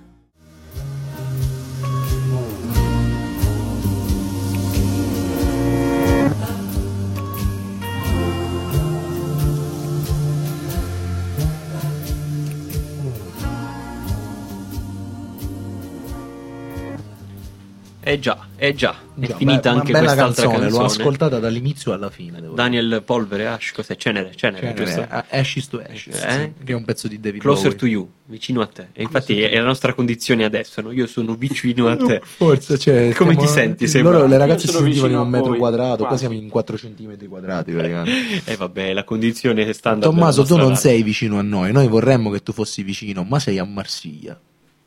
Eh già, eh già, è Già, finita be- anche una bella quest'altra canzone, canzone. l'ho ascoltata dall'inizio alla fine. Devo Daniel Polvere, Ash, cos'è? Cenere, cenere, dire. giusto? Cioè, eh, Ashes to Ashes, Eh? sì, che è un pezzo di David Closer Bowie. to You, vicino a te. E infatti è la nostra condizione adesso, no? Io sono vicino a te. Forse, cioè, Come stiamo- ti senti? Loro, Sembra- le ragazze Io si sono sentivano in vicino un a metro voi, quadrato, qua quasi. siamo in quattro centimetri quadrati praticamente. E vabbè, la condizione standard. Tommaso, tu della non nostra sei vicino a noi, noi vorremmo che tu fossi vicino, ma sei a Marsiglia.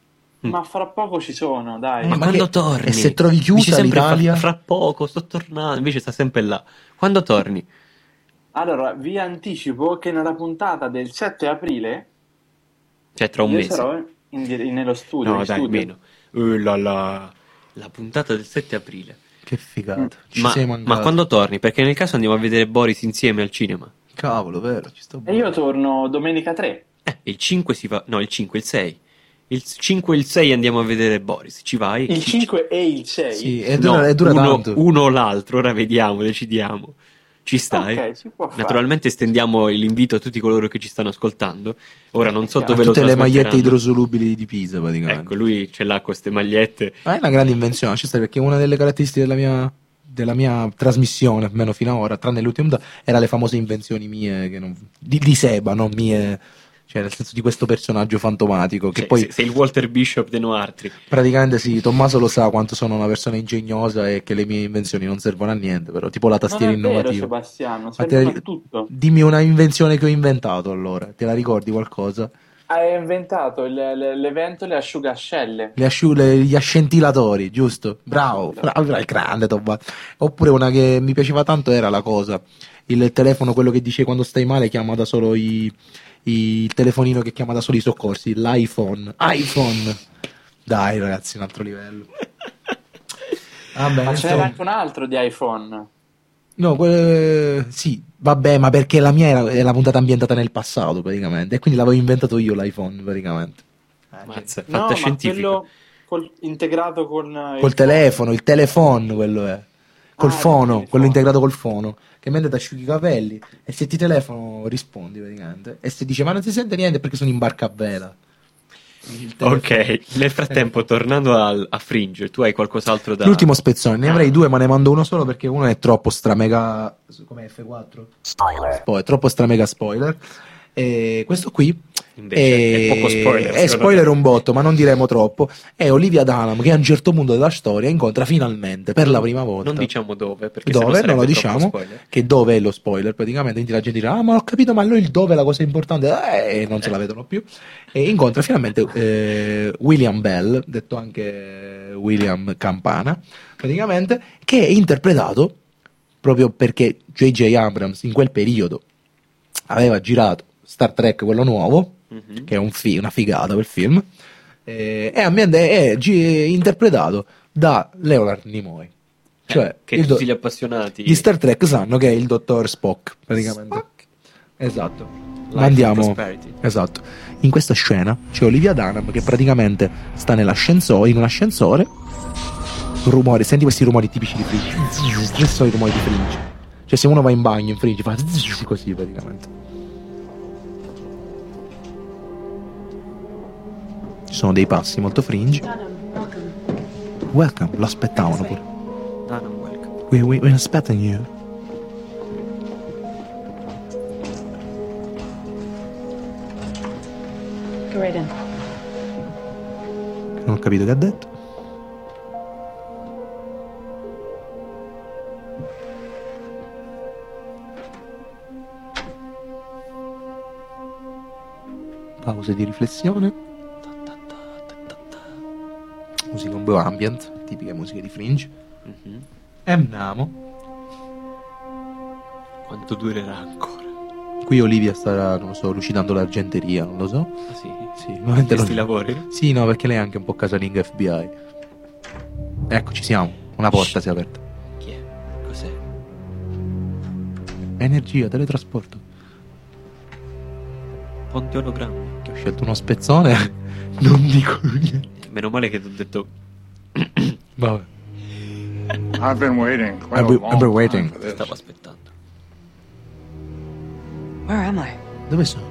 Ma fra poco ci sono, dai. Eh, ma ma quando che- torni? e se trovi Dici chiusa sempre l'Italia? Fra, fra poco, sto tornando. Invece sta sempre là. Quando torni? Allora, vi anticipo che nella puntata del sette aprile Cioè, tra un io mese. sarò in dire- nello studio. No, in dai, studio. meno. Uh, la, la, la puntata del sette aprile. Che figata. Ci Ma, sei mancato. ma quando torni? Perché nel caso andiamo a vedere Boris insieme al cinema. Cavolo, vero, ci sto E io torno domenica tre. Eh, il cinque si va. No, il cinque, il sei. Il cinque e il sei andiamo a vedere Boris. Ci vai? Il Ci- cinque e il sei. Sì, e No, dura, e dura uno, tanto. uno o l'altro, ora vediamo, decidiamo. Ci stai? Ok, si può fare. Naturalmente estendiamo l'invito a tutti coloro che ci stanno ascoltando. Ora non so Chiaro. dove lo Tutte le magliette trasmetteranno. idrosolubili di Pisa praticamente. Ecco, lui ce l'ha con queste magliette. Ma è una grande invenzione, ci sta, perché una delle caratteristiche della mia, della mia trasmissione, almeno fino ad ora, tranne l'ultima puntata, era le famose invenzioni mie, che non, di, di Seba, non mie, cioè nel senso di questo personaggio fantomatico, che Cioè, poi se- sei il Walter Bishop de Noartri. praticamente sì, Tommaso lo sa quanto sono una persona ingegnosa e che le mie invenzioni non servono a niente, però tipo la tastiera Non è vero, innovativa. Sebastiano, Ma servono te- a tutto. Dimmi una invenzione che ho inventato allora, te la ricordi qualcosa? Hai inventato il- le, le ventole asciugascelle. Le asciu- le- gli ascentilatori, giusto? Bravo, bravo, bravo, grande Tommaso. Oppure una che mi piaceva tanto era la cosa, il telefono, quello che dice quando stai male chiama da solo i, i- il telefonino che chiama da solo i soccorsi, l'iPhone. iPhone. Dai ragazzi, un altro livello. Vabbè, Ma ce insomma- n'era anche un altro di iPhone. No, que- sì, vabbè, ma perché la mia era, è la puntata ambientata nel passato praticamente, e quindi l'avevo inventato io l'iPhone praticamente. Mazza, No, ma fantascientifico. quello col- integrato con eh, Col il- telefono, il telefono quello è. Col Ah, il fono, telefono. quello integrato col fono. Che mentre ti asciughi i capelli e se ti telefono rispondi praticamente. E se dice ma non si sente niente è perché sono in barca a vela. Il telefono. Ok, nel frattempo, tornando al- a Fringe, tu hai qualcos'altro da... L'ultimo spezzone, ne avrei due ma ne mando uno solo perché uno è troppo stramega. Come F quattro? Spoiler. Poi è troppo stramega spoiler. E questo qui Invece è poco spoiler, è secondo spoiler me. un botto, ma non diremo troppo. È Olivia Dunham che a un certo punto della storia incontra finalmente per la prima volta. Non diciamo dove, perché sennò Dove? Non lo sarebbe troppo diciamo. spoiler. Che dove è lo spoiler praticamente. Quindi la gente dirà: ah, ma ho capito, ma lui il dove è la cosa importante. Eh, e non ce la vedono più. E incontra finalmente eh, William Bell, detto anche William Campana, praticamente, che è interpretato proprio perché J J Abrams in quel periodo aveva girato Star Trek, quello nuovo, Mhm. che è un fi- una figata quel film. eh, è, ambient- è gi- interpretato da Leonard Nimoy, cioè Eh, che il tutti do- gli appassionati di Star Trek sanno che è il dottor Spock praticamente. Spock. Esatto. Life Ma andiamo, and Prosperity. esatto. In questa scena c'è Olivia Dunham che praticamente sta nell'ascensore, in un ascensore. Rumori, senti questi rumori tipici di Fringe. Questi sono i rumori di Fringe. Cioè se uno va in bagno in Fringe fa così praticamente. Ci sono dei passi molto Fringe. Welcome, lo aspettavano pure. Ah, no, welcome. We, we, we're expecting you. Go right in. Non ho capito che ha detto. Pause di riflessione. Musica un po' ambient, tipica musica di Fringe. Mhm. E andiamo. Quanto durerà ancora? Qui Olivia sta, non lo so, lucidando l'argenteria, non lo so. Ah sì? Sì, veramente Questi lo- lavori? Sì, no, perché lei è anche un po' casalinga F B I. Ecco, ci siamo. Una porta si è aperta. Chi è? Cos'è? Energia, teletrasporto. Ponte ologrammi. Che ho scelto uno spezzone. Non dico niente. Meno male che ti ho detto Vabbè. I've been waiting quite a I've been- long I've been time waiting. for this. stavo aspettando. Where am I? Dove sono?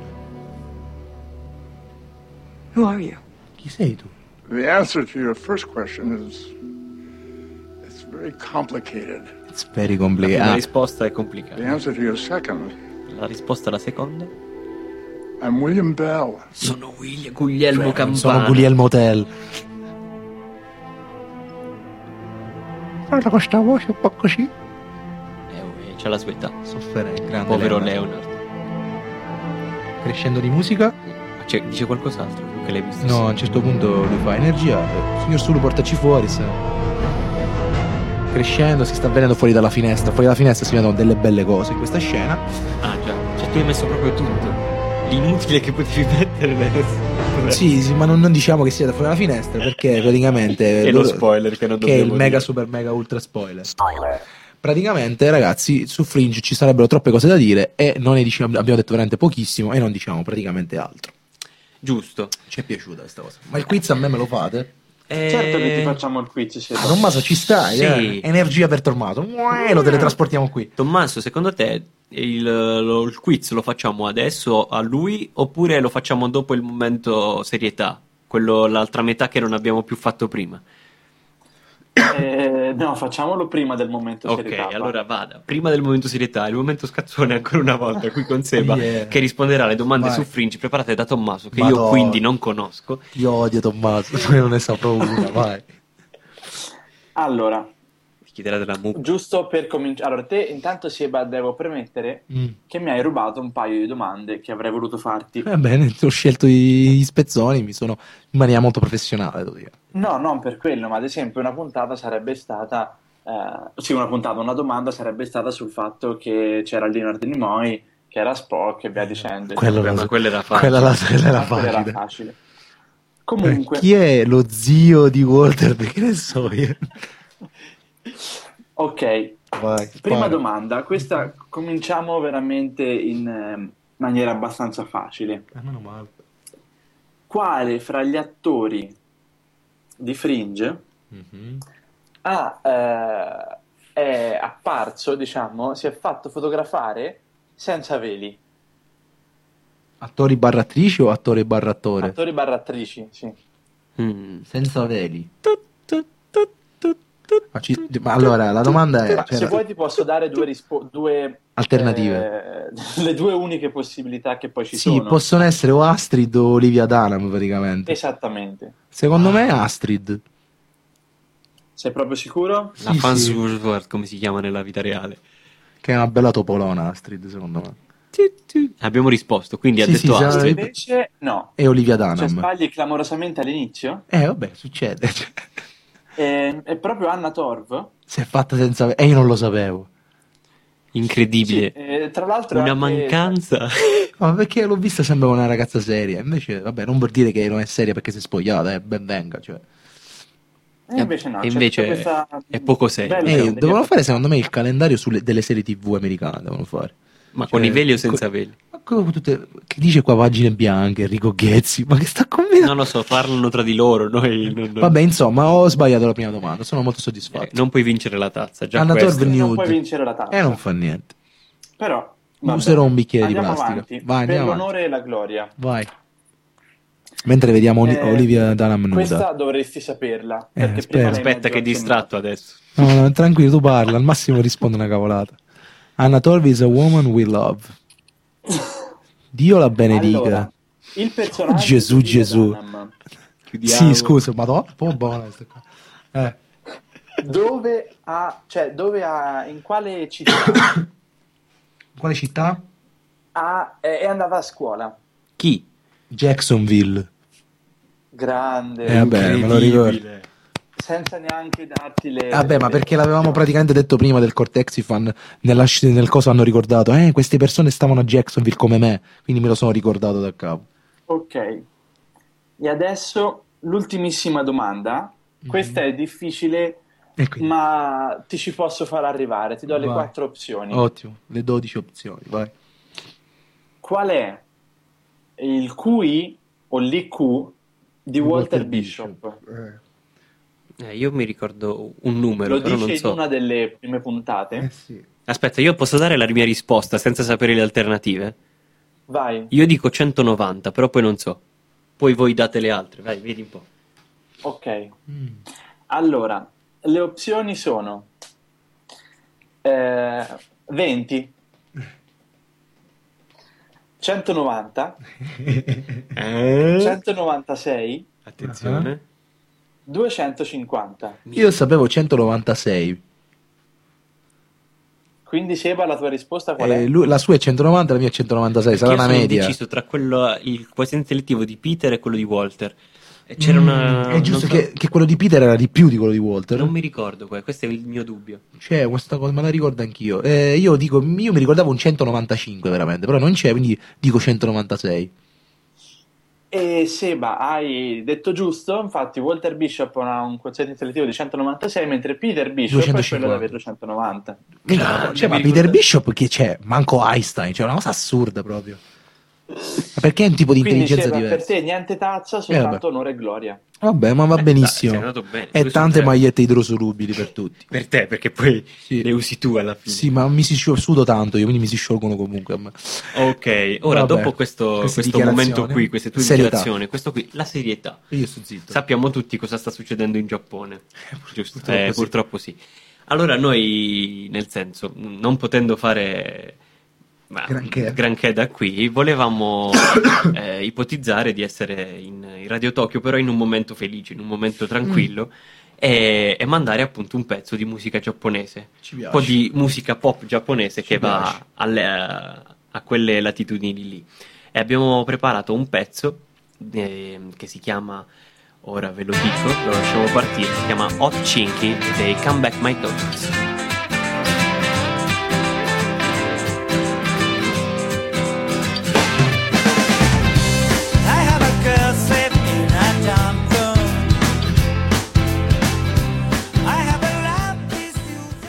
Who are you? Chi sei tu? The answer to your first question is it's very complicated. It's very La prima complicated. risposta è The complicata. answer to your second, La risposta alla seconda? I'm William Bell. Sono William Guglielmo Non Campana. sono Guglielmo Tell. Guarda questa voce un po' così. Eh, oh, c'ha la sua età. Sofferente, grande Povero Leonard. Leonard. Crescendo di musica. Cioè, dice qualcos'altro tu che l'hai visto? No, a un certo punto lui fa energia. eh, Signor Sulu, portaci fuori. Se... Crescendo si sta venendo fuori dalla finestra. Fuori dalla finestra si vedono delle belle cose in questa scena. Ah già, cioè tu hai messo proprio tutto. L'inutile che potevi mettere l'hai- Sì, sì, ma non, non diciamo che sia da fuori dalla finestra perché praticamente È lo loro- spoiler che non che è il dobbiamo mega dire. super mega ultra spoiler. Praticamente, ragazzi, su Fringe ci sarebbero troppe cose da dire e noi ne diciamo, abbiamo detto veramente pochissimo e non diciamo praticamente altro. Giusto. Ci è piaciuta questa cosa. Ma il quiz a me me lo fate? Eh, Certo che ti facciamo il quiz, sì. Tommaso, ci stai? Sì. Eh? Energia per Tommaso. Mueh, lo teletrasportiamo qui. Tommaso, secondo te il, lo- il quiz lo facciamo adesso a lui oppure lo facciamo dopo il momento serietà? Quello, l'altra metà che non abbiamo più fatto prima. Eh, no, facciamolo prima del momento Ok, serietà. va. allora vada. Prima del momento serietà, il momento scazzone ancora una volta qui con Seba Yeah. che risponderà alle domande Vai. su Fringe preparate da Tommaso che Madonna. io quindi non conosco. Io odio Tommaso, io non ne saprò una, vai. Allora, Mi chiederà della mu. giusto per cominciare. Allora, te intanto Seba devo premettere Mm. che mi hai rubato un paio di domande che avrei voluto farti. Va bene, ho scelto i, gli spezzoni, mi sono in maniera molto professionale, devo dire. No, non per quello, ma ad esempio una puntata sarebbe stata, eh, sì, una puntata, una domanda sarebbe stata sul fatto che c'era Leonard Nimoy, che era Spock e via dicendo. Quello Vabbè, la- ma quella era facile. Quella, la- quella era Ah, quello era facile. facile. Comunque, Eh, chi è lo zio di Walter? Perché ne so io? ok, Vai, prima spara. domanda, questa cominciamo veramente in eh, maniera abbastanza facile. Eh, meno male. Quale fra gli attori di Fringe Mhm. ha, eh, è apparso, diciamo, si è fatto fotografare senza veli? Attori barra attrici o attore barra attore? Attori barra attrici, sì. Mm. Senza veli. Ma, ci- ma allora, la domanda è... Ma cioè, se la- vuoi ti posso dare due, rispo- due Alternative. eh, le due uniche possibilità che poi ci Sì, sono. possono essere o Astrid o Olivia Dunham praticamente. Esattamente. Secondo me è Astrid. Sei proprio sicuro? La Sì, fans sì. World, come si chiama nella vita reale. Che è una bella topolona Astrid, secondo me. Abbiamo risposto, quindi ha Sì, detto sì, Astrid. Invece no. E Olivia Cioè Dunham. sbagli clamorosamente all'inizio. Eh, vabbè, succede. E, è proprio Anna Torv. Si è fatta senza veli. E io non lo sapevo. Incredibile. Sì, eh, tra l'altro una anche- mancanza. Ma perché l'ho vista sembrava una ragazza seria, invece vabbè, non vuol dire che non è seria perché si è spogliata, eh, ben venga, cioè. E invece no, E c'è invece tutta questa è poco serio. bella Eh, grande devono che- fare secondo me il calendario sulle- delle serie tivù americane, devono fare. Ma Cioè, con i veli o senza co- veli? Ma come tutte, che dice qua pagine bianche, Enrico Ghezzi, ma che sta combinando? Non lo so, parlano tra di loro. Noi non, Vabbè, insomma, ho sbagliato la prima domanda, sono molto soddisfatto. eh, non puoi vincere la tazza. Già Anna questo. Torv non nude. puoi vincere la tazza. E non fa niente. Però vabbè, Userò un bicchiere di andiamo plastica. avanti. Vai, per andiamo l'onore e la gloria. Vai. Mentre vediamo Oli- Eh, Olivia Dunham nuda. Questa dovresti saperla. Eh, perché spera. prima l'hai Aspetta, che è mezzo distratto adesso. No, no, tranquillo, tu parla, al massimo risponde una cavolata. Anna Torv is a woman we love. Dio la benedica. Allora, il personaggio Gesù, di Olivia Gesù. Dunham, Chiudiamo. Sì, scusa, madonna, un po' buona questa qua. Eh. dove ha, cioè dove ha, in quale città Quale città? ha, è, è andata a scuola? Chi? Jacksonville. Grande, Eh, vabbè, me lo ricordo. senza neanche darti le... Vabbè, ma le- perché l'avevamo praticamente detto prima del Cortexifan, nella, sc- nel coso hanno ricordato, eh, queste persone stavano a Jacksonville come me, quindi me lo sono ricordato da capo. Ok, e adesso l'ultimissima domanda. Questa è difficile, E quindi, ma ti ci posso far arrivare. Ti do le Vai. quattro opzioni. ottimo, le dodici opzioni, vai. Qual è il Q I o l'I Q di Walter, Walter Bishop? Eh, io mi ricordo un numero, Lo però dice non in so. una delle prime puntate. Eh sì. Aspetta, io posso dare la mia risposta senza sapere le alternative? Vai. Io dico centonovanta, però poi non so. Poi voi date le altre, vai, vedi un po'. Ok. Mm. Allora, le opzioni sono eh, venti, centonovanta, Eh? centonovantasei, Attenzione. duecentocinquanta. Io sapevo centonovantasei, Quindi Seba, la tua risposta qual eh, è? lui- la sua è centonovanta, la mia è centonovantasei, Perché sarà io una sono media. indeciso tra quello, il quoziente selettivo di Peter e quello di Walter. E c'era Mm, una... è giusto non so- che, che quello di Peter era di più di quello di Walter. Non mi ricordo, que- questo è il mio dubbio. C'è questa cosa, me la ricordo anch'io. Eh, io dico, io mi ricordavo un centonovantacinque veramente, però non c'è, quindi dico centonovantasei. E Seba, hai detto giusto, infatti Walter Bishop ha un quoziente intellettivo di centonovantasei, mentre Peter Bishop è quello duecentocinquanta. da averlo centonovanta. Minchia, cioè, ma mi Peter ricordo- Bishop che c'è? Manco Einstein, cioè una cosa assurda proprio. Ma perché è un tipo di Quindi intelligenza Seba, per diversa? te niente tazza, vabbè. soltanto onore e gloria. Vabbè, ma va Eh, benissimo. dai, sei andato bene, E due su tante tre. magliette idrosolubili per tutti. Per te, perché poi Sì. le usi tu alla fine. Sì, ma mi si sciol- sudo tanto io, quindi mi si sciolgono comunque a me. Ok, ora Vabbè, dopo questo, queste questo momento dichiarazioni. qui, queste tue Serietà. dichiarazioni, questo qui, la serietà. Io sto zitto. Sappiamo tutti cosa sta succedendo in Giappone. Giusto? purtroppo Eh, sì. purtroppo sì. Allora noi, nel senso, non potendo fare ma, Granché. granché da qui, volevamo eh, ipotizzare di essere in, in Radio Tokyo, però in un momento felice, in un momento tranquillo, e, e mandare appunto un pezzo di musica giapponese, Ci un piace. po' di musica pop giapponese che piace. va alle- a quelle latitudini lì. E abbiamo preparato un pezzo eh, che si chiama, ora ve lo dico, lo lasciamo partire, si chiama Hot Chinky dei Come Back My Daughters. I have a girl safe in a dump room. I have a love piece to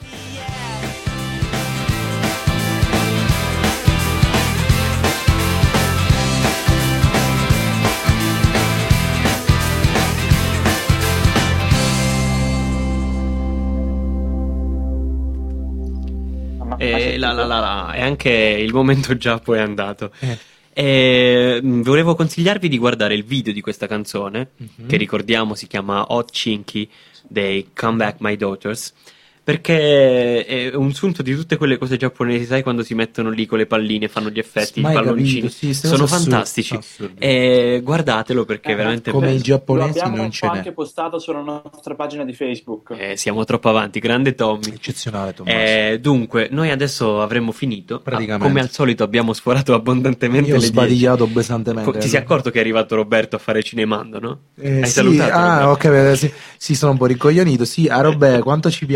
E, la, la, la, la, e anche il momento Giappo è andato. Eh. E, mh, volevo consigliarvi di guardare il video di questa canzone, Mhm. che ricordiamo si chiama Hot Chinky dei Come Back My Daughters, perché è un sunto di tutte quelle cose giapponesi, sai, quando si mettono lì con le palline, fanno gli effetti, Mai i palloncini, capito, sì, ste sono cose assurde, fantastici. assurde. E guardatelo perché è Eh, veramente come bello. i giapponesi Lo abbiamo non un ce po' n'è. anche postato sulla nostra pagina di Facebook. Eh, siamo troppo avanti, grande Tommy. Eccezionale Tommaso. Eh, dunque, noi adesso avremo finito. Praticamente. Ah, come al solito abbiamo sforato abbondantemente Io ho le dieci. sbadigliato pesantemente. Co- Ti sei accorto che è arrivato Roberto a fare Cinemando, no? Eh, Hai sì, salutato? ah, Roberto? ok, sì, sì, sono un po' ricoglionito. Sì, a Robè, quanto ci piaci quando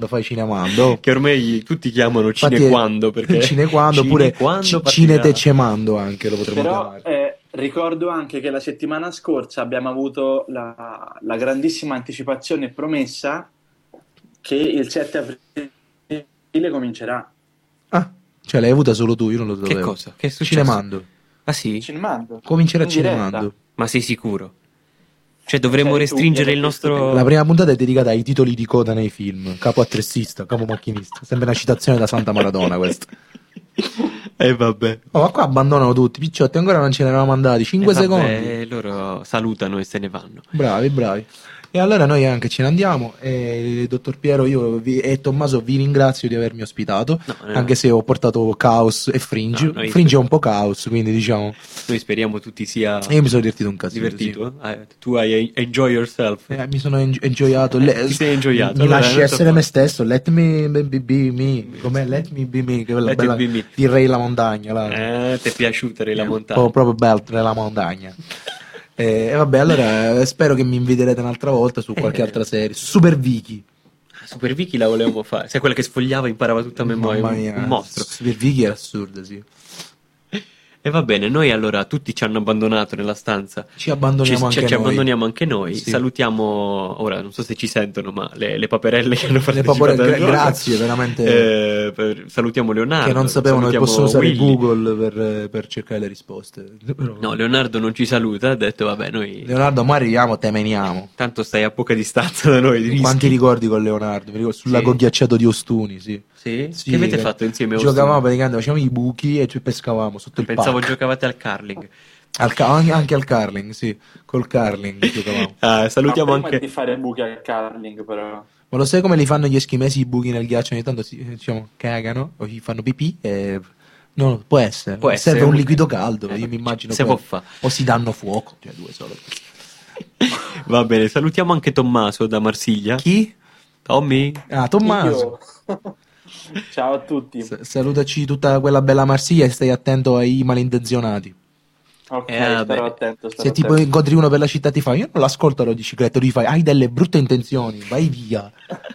fai cinemando. Che ormai tutti chiamano Infatti è- cinequando, perché cinequando oppure Cinequando ci- partirà. cinetecemando anche lo potremmo Però chiamare. eh, ricordo anche che la settimana scorsa abbiamo avuto la, la grandissima anticipazione e promessa che il sette aprile comincerà. Ah, cioè l'hai avuta solo tu, io non lo sapevo. Che cosa? Che è successo? Cinemando. Ah sì? Cinemando. Comincerà In diretta. cinemando. Ma sei sicuro? Cioè dovremmo Sei tu, restringere il gliel'ho chiesto nostro... La prima puntata è dedicata ai titoli di coda nei film. Capo attrezzista, capo macchinista. Sembra una citazione da Santa Maradona questa. E eh, vabbè. Oh, ma qua abbandonano tutti, picciotti, ancora non ce ne eravamo mandati. cinque Eh, vabbè, secondi. loro salutano e se ne vanno. Bravi, bravi. E allora noi anche ce ne andiamo. E dottor Piero io vi- e Tommaso vi ringrazio di avermi ospitato. No, no. Anche se ho portato caos e Fringe. No, noi- Fringe è un po' caos, quindi diciamo. Noi speriamo tutti sia Io mi sono divertito un casino. divertito. Eh, tu hai enjoy yourself. sì. Eh, mi sono en- enjoyato. Le- Ti sei enjoyato. Mi Allora, lasci non essere so- me stesso. Let me be, be me. Com'è? Let me be me. Che quella Let bella it be me. di Re la montagna. Là. Eh, ti è piaciuta la Un montagna? po' proprio bello Re la montagna. E eh, vabbè, allora eh, spero che mi inviterete un'altra volta su qualche Eh. altra serie. Super Vicky. Super Vicky la volevamo fare. Sai quella che sfogliava e imparava tutta a memoria. Mamma un- mia, un mostro. Super Vicky era assurda, sì. E va bene, noi allora tutti ci hanno abbandonato nella stanza. Ci abbandoniamo ci, anche ci noi. abbandoniamo anche noi. Sì. Salutiamo, ora non so se ci sentono, ma le, le paperelle che hanno Le partecipato papere- al gra- gioco. grazie, veramente. Eh, per- salutiamo Leonardo. Che non sapevano che salutiamo possono usare Willy. Google per, per cercare le risposte. Però- No, Leonardo non ci saluta, ha detto vabbè noi... Leonardo, ma arriviamo, te meniamo. Tanto stai a poca distanza da noi. Rischi. Quanti ricordi con Leonardo? Mi ricordo sul Sì. lago ghiacciato di Ostuni, sì. Sì? Sì, Che avete che- fatto insieme a Giocavamo Ostuni? praticamente, facevamo i buchi e ci pescavamo sotto il Pensavo pack. giocavate al curling. Al ca- anche, anche al curling, sì. Col curling giocavamo. Ah, salutiamo Ma prima anche... di fare buchi al curling, però. Ma lo sai come li fanno gli eschimesi i buchi nel ghiaccio? Ogni tanto si, diciamo, cagano o gli fanno pipì e... No, può essere. Può Serve essere. un liquido caldo, io mi immagino. Se quello. può fa. O si danno fuoco, cioè due solo. Va bene, salutiamo anche Tommaso da Marsiglia. Chi? Tommy. Ah, Tommaso. Io- Ciao a tutti. S- salutaci tutta quella bella Marsiglia e stai attento ai malintenzionati. Ok, Eh, vabbè. starò attento. Starò Se tipo attento. incontri uno per la città ti fa io non l'ascolto la bicicletta, lui fai hai delle brutte intenzioni, vai via.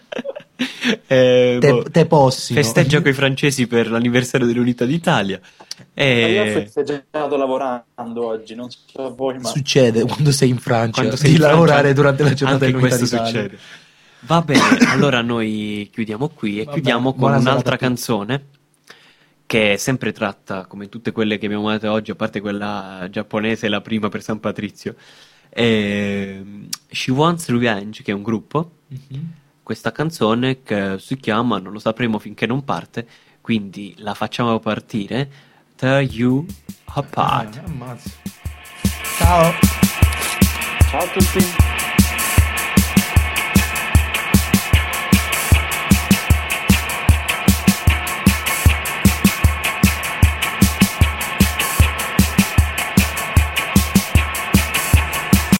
Eh, Te, boh, te possino. festeggia coi francesi per l'anniversario dell'Unità d'Italia. Ma io ho E... festeggiato lavorando oggi, non so voi, ma Succede quando sei in Francia Quando sei di in Francia, lavorare durante la giornata anche dell'Unità questo d'Italia. succede. Va bene, allora noi chiudiamo qui e Va chiudiamo bene, con buona un'altra serata a tutti. canzone che è sempre tratta, come tutte quelle che abbiamo mandato oggi, a parte quella giapponese, la prima per San Patrizio. Ehm, She Wants Revenge, che è un gruppo. Mhm. Questa canzone che si chiama, non lo sapremo finché non parte, quindi la facciamo partire. Tear You Apart. Eh, ammazza. Ciao. ciao a tutti.